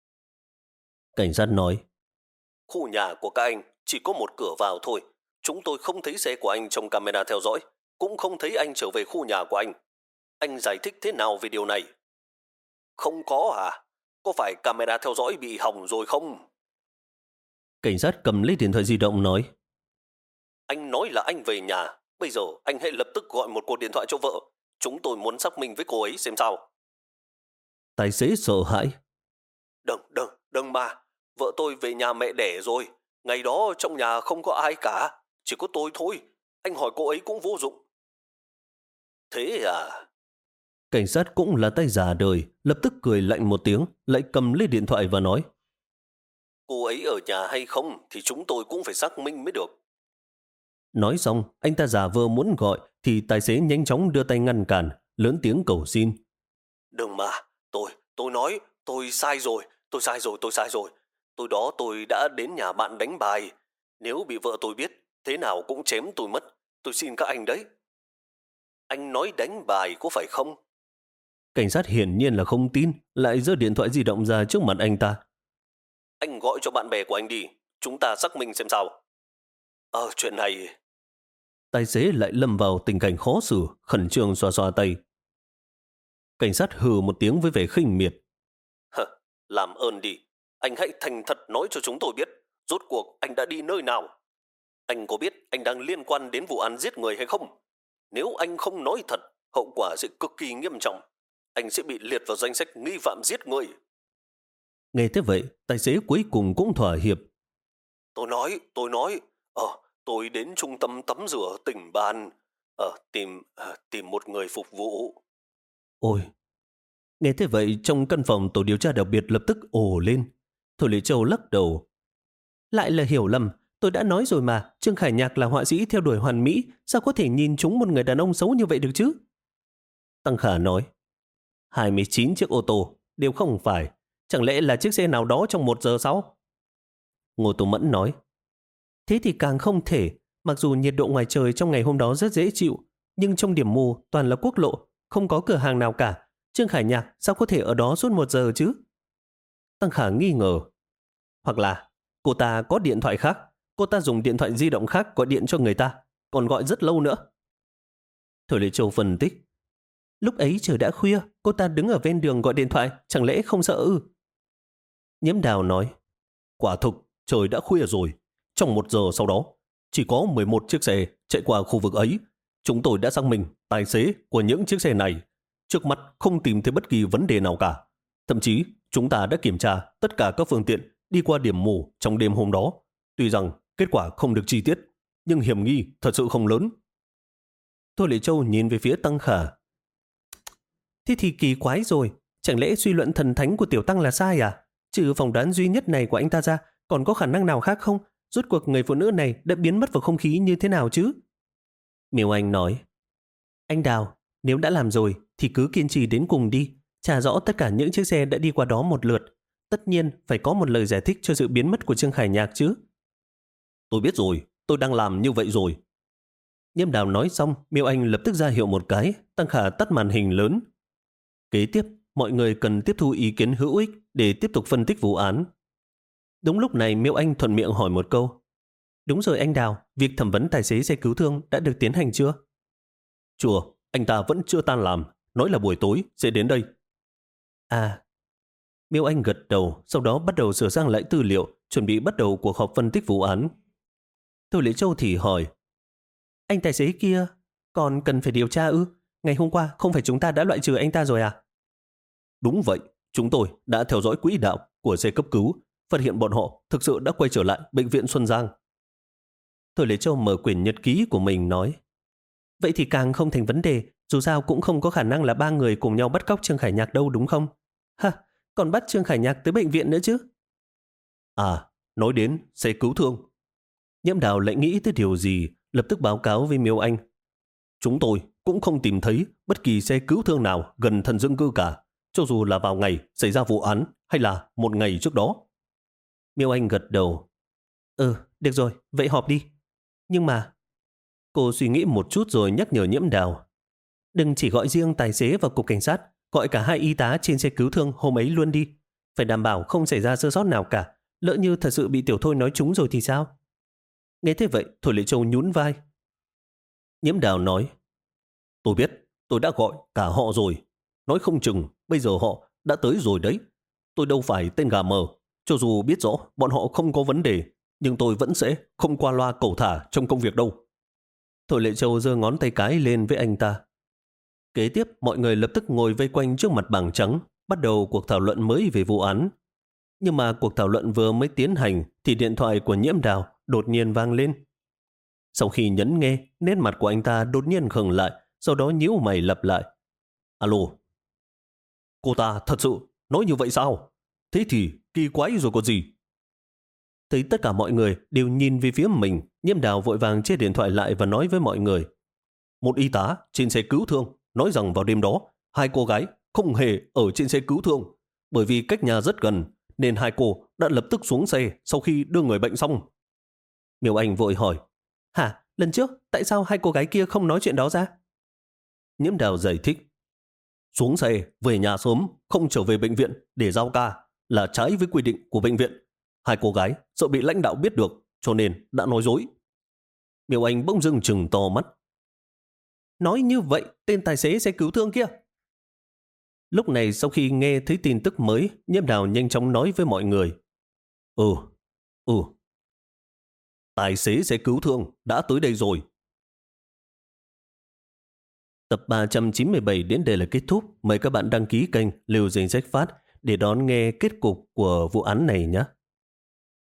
Cảnh sát nói. Khu nhà của các anh chỉ có một cửa vào thôi. Chúng tôi không thấy xe của anh trong camera theo dõi, cũng không thấy anh trở về khu nhà của anh. Anh giải thích thế nào về điều này? Không có à? Có phải camera theo dõi bị hỏng rồi không? Cảnh sát cầm lấy điện thoại di động nói. Anh nói là anh về nhà. Bây giờ anh hãy lập tức gọi một cuộc điện thoại cho vợ. Chúng tôi muốn xác minh với cô ấy xem sao. Tài xế sợ hãi. Đừng, đừng, đừng mà. Vợ tôi về nhà mẹ đẻ rồi. Ngày đó trong nhà không có ai cả. Chỉ có tôi thôi. Anh hỏi cô ấy cũng vô dụng. Thế à? Cảnh sát cũng là tay già đời, lập tức cười lạnh một tiếng, lại cầm lấy điện thoại và nói. Cô ấy ở nhà hay không thì chúng tôi cũng phải xác minh mới được. Nói xong, anh ta giả vờ muốn gọi thì tài xế nhanh chóng đưa tay ngăn cản, lớn tiếng cầu xin. Đừng mà, tôi, tôi nói, tôi sai rồi, tôi sai rồi, tôi sai rồi. Tôi đó tôi đã đến nhà bạn đánh bài. Nếu bị vợ tôi biết, thế nào cũng chém tôi mất. Tôi xin các anh đấy. Anh nói đánh bài có phải không? Cảnh sát hiển nhiên là không tin, lại giơ điện thoại di động ra trước mặt anh ta. Anh gọi cho bạn bè của anh đi, chúng ta xác minh xem sao. Ờ, chuyện này... tài xế lại lâm vào tình cảnh khó xử, khẩn trương xoa xoa tay. Cảnh sát hừ một tiếng với vẻ khinh miệt. Hả, làm ơn đi, anh hãy thành thật nói cho chúng tôi biết, rốt cuộc anh đã đi nơi nào? Anh có biết anh đang liên quan đến vụ án giết người hay không? Nếu anh không nói thật, hậu quả sẽ cực kỳ nghiêm trọng. Anh sẽ bị liệt vào danh sách nghi phạm giết người. Nghe thế vậy, tài xế cuối cùng cũng thỏa hiệp. Tôi nói, tôi nói, ờ, tôi đến trung tâm tắm rửa tỉnh Ban, ờ, tìm, ờ, tìm một người phục vụ. Ôi! Nghe thế vậy, trong căn phòng tổ điều tra đặc biệt lập tức ồ lên. Thôi Lý Châu lắc đầu. Lại là hiểu lầm, tôi đã nói rồi mà, Trương Khải Nhạc là họa sĩ theo đuổi hoàn mỹ, sao có thể nhìn trúng một người đàn ông xấu như vậy được chứ? Tăng Khả nói, hai mươi chín chiếc ô tô, đều không phải, chẳng lẽ là chiếc xe nào đó trong một giờ sau? Ngô Tú Mẫn nói, thế thì càng không thể, mặc dù nhiệt độ ngoài trời trong ngày hôm đó rất dễ chịu, nhưng trong điểm mù toàn là quốc lộ, không có cửa hàng nào cả. Trương Khải Nhạc sao có thể ở đó suốt một giờ chứ? Tăng Khả nghi ngờ. Hoặc là cô ta có điện thoại khác, cô ta dùng điện thoại di động khác gọi điện cho người ta, còn gọi rất lâu nữa. Thôi Lê Châu phân tích. Lúc ấy trời đã khuya, cô ta đứng ở ven đường gọi điện thoại, chẳng lẽ không sợ ư? Nhiễm Đào nói, quả thực trời đã khuya rồi. Trong một giờ sau đó, chỉ có mười một chiếc xe chạy qua khu vực ấy. Chúng tôi đã xác minh tài xế của những chiếc xe này. Trước mắt không tìm thấy bất kỳ vấn đề nào cả. Thậm chí chúng ta đã kiểm tra tất cả các phương tiện đi qua điểm mù trong đêm hôm đó. Tuy rằng kết quả không được chi tiết, nhưng hiểm nghi thật sự không lớn. Thôi Lệ Châu nhìn về phía Tăng Khả. Thế thì kỳ quái rồi. Chẳng lẽ suy luận thần thánh của Tiểu Tăng là sai à? Trừ phỏng đoán duy nhất này của anh ta ra, còn có khả năng nào khác không? Rốt cuộc người phụ nữ này đã biến mất vào không khí như thế nào chứ? Miêu Anh nói, anh Đào, nếu đã làm rồi thì cứ kiên trì đến cùng đi, trả rõ tất cả những chiếc xe đã đi qua đó một lượt. Tất nhiên phải có một lời giải thích cho sự biến mất của Trương Khải Nhạc chứ. Tôi biết rồi, tôi đang làm như vậy rồi. Nhiễm Đào nói xong, Miêu Anh lập tức ra hiệu một cái, Tăng Khả tắt màn hình lớn. Kế tiếp, mọi người cần tiếp thu ý kiến hữu ích để tiếp tục phân tích vụ án. Đúng lúc này Miêu Anh thuận miệng hỏi một câu. Đúng rồi anh Đào, việc thẩm vấn tài xế xe cứu thương đã được tiến hành chưa? Chưa, anh ta vẫn chưa tan làm, nói là buổi tối sẽ đến đây. À, Miêu Anh gật đầu, sau đó bắt đầu sửa sang lại tư liệu, chuẩn bị bắt đầu cuộc họp phân tích vụ án. Thôi Lễ Châu thì hỏi, anh tài xế kia còn cần phải điều tra ư? Ngày hôm qua không phải chúng ta đã loại trừ anh ta rồi à? Đúng vậy, chúng tôi đã theo dõi quỹ đạo của xe cấp cứu, phát hiện bọn họ thực sự đã quay trở lại bệnh viện Xuân Giang. Thôi Lễ Châu mở quyển nhật ký của mình nói, vậy thì càng không thành vấn đề, dù sao cũng không có khả năng là ba người cùng nhau bắt cóc Trương Khải Nhạc đâu đúng không? Ha, còn bắt Trương Khải Nhạc tới bệnh viện nữa chứ? À, nói đến xe cứu thương. Nhiễm Đào lại nghĩ tới điều gì, lập tức báo cáo với Miêu Anh. Chúng tôi cũng không tìm thấy bất kỳ xe cứu thương nào gần thần dân cư cả, cho dù là vào ngày xảy ra vụ án hay là một ngày trước đó. Miêu Anh gật đầu. Ừ, được rồi, vậy họp đi. Nhưng mà... Cô suy nghĩ một chút rồi nhắc nhở Nhiễm Đào. Đừng chỉ gọi riêng tài xế và cục cảnh sát, gọi cả hai y tá trên xe cứu thương hôm ấy luôn đi. Phải đảm bảo không xảy ra sơ sót nào cả. Lỡ như thật sự bị Tiểu Thôi nói trúng rồi thì sao? Nghe thế vậy, Thôi Lệ Châu nhún vai. Nhiễm Đào nói, tôi biết, tôi đã gọi cả họ rồi. Nói không chừng, bây giờ họ đã tới rồi đấy. Tôi đâu phải tên gà mờ. Cho dù biết rõ bọn họ không có vấn đề, nhưng tôi vẫn sẽ không qua loa cẩu thả trong công việc đâu. Thôi Lệ Châu giơ ngón tay cái lên với anh ta. Kế tiếp, mọi người lập tức ngồi vây quanh trước mặt bảng trắng, bắt đầu cuộc thảo luận mới về vụ án. Nhưng mà cuộc thảo luận vừa mới tiến hành thì điện thoại của Nhiễm Đào đột nhiên vang lên. Sau khi nhấn nghe, nét mặt của anh ta đột nhiên khựng lại, sau đó nhíu mày lặp lại. Alo. Cô ta thật sự nói như vậy sao? Thế thì kỳ quái rồi còn gì? Thấy tất cả mọi người đều nhìn về phía mình, Nhiễm Đào vội vàng chia điện thoại lại và nói với mọi người. Một y tá trên xe cứu thương nói rằng vào đêm đó, hai cô gái không hề ở trên xe cứu thương. Bởi vì cách nhà rất gần, nên hai cô đã lập tức xuống xe sau khi đưa người bệnh xong. Miêu Anh vội hỏi, hả, lần trước tại sao hai cô gái kia không nói chuyện đó ra? Nhiễm Đào giải thích, xuống xe, về nhà sớm, không trở về bệnh viện để giao ca là trái với quy định của bệnh viện. Hai cô gái sợ bị lãnh đạo biết được, cho nên đã nói dối. Miêu Anh bỗng dưng trừng to mắt. Nói như vậy, tên tài xế xe cứu thương kia. Lúc này sau khi nghe thấy tin tức mới, Nhiễm Đào nhanh chóng nói với mọi người. Ừ, ừ, tài xế xe cứu thương đã tới đây rồi. Tập ba trăm chín mươi bảy đến đây là kết thúc. Mời các bạn đăng ký kênh Liều Danh Sách Phát để đón nghe kết cục của vụ án này nhé.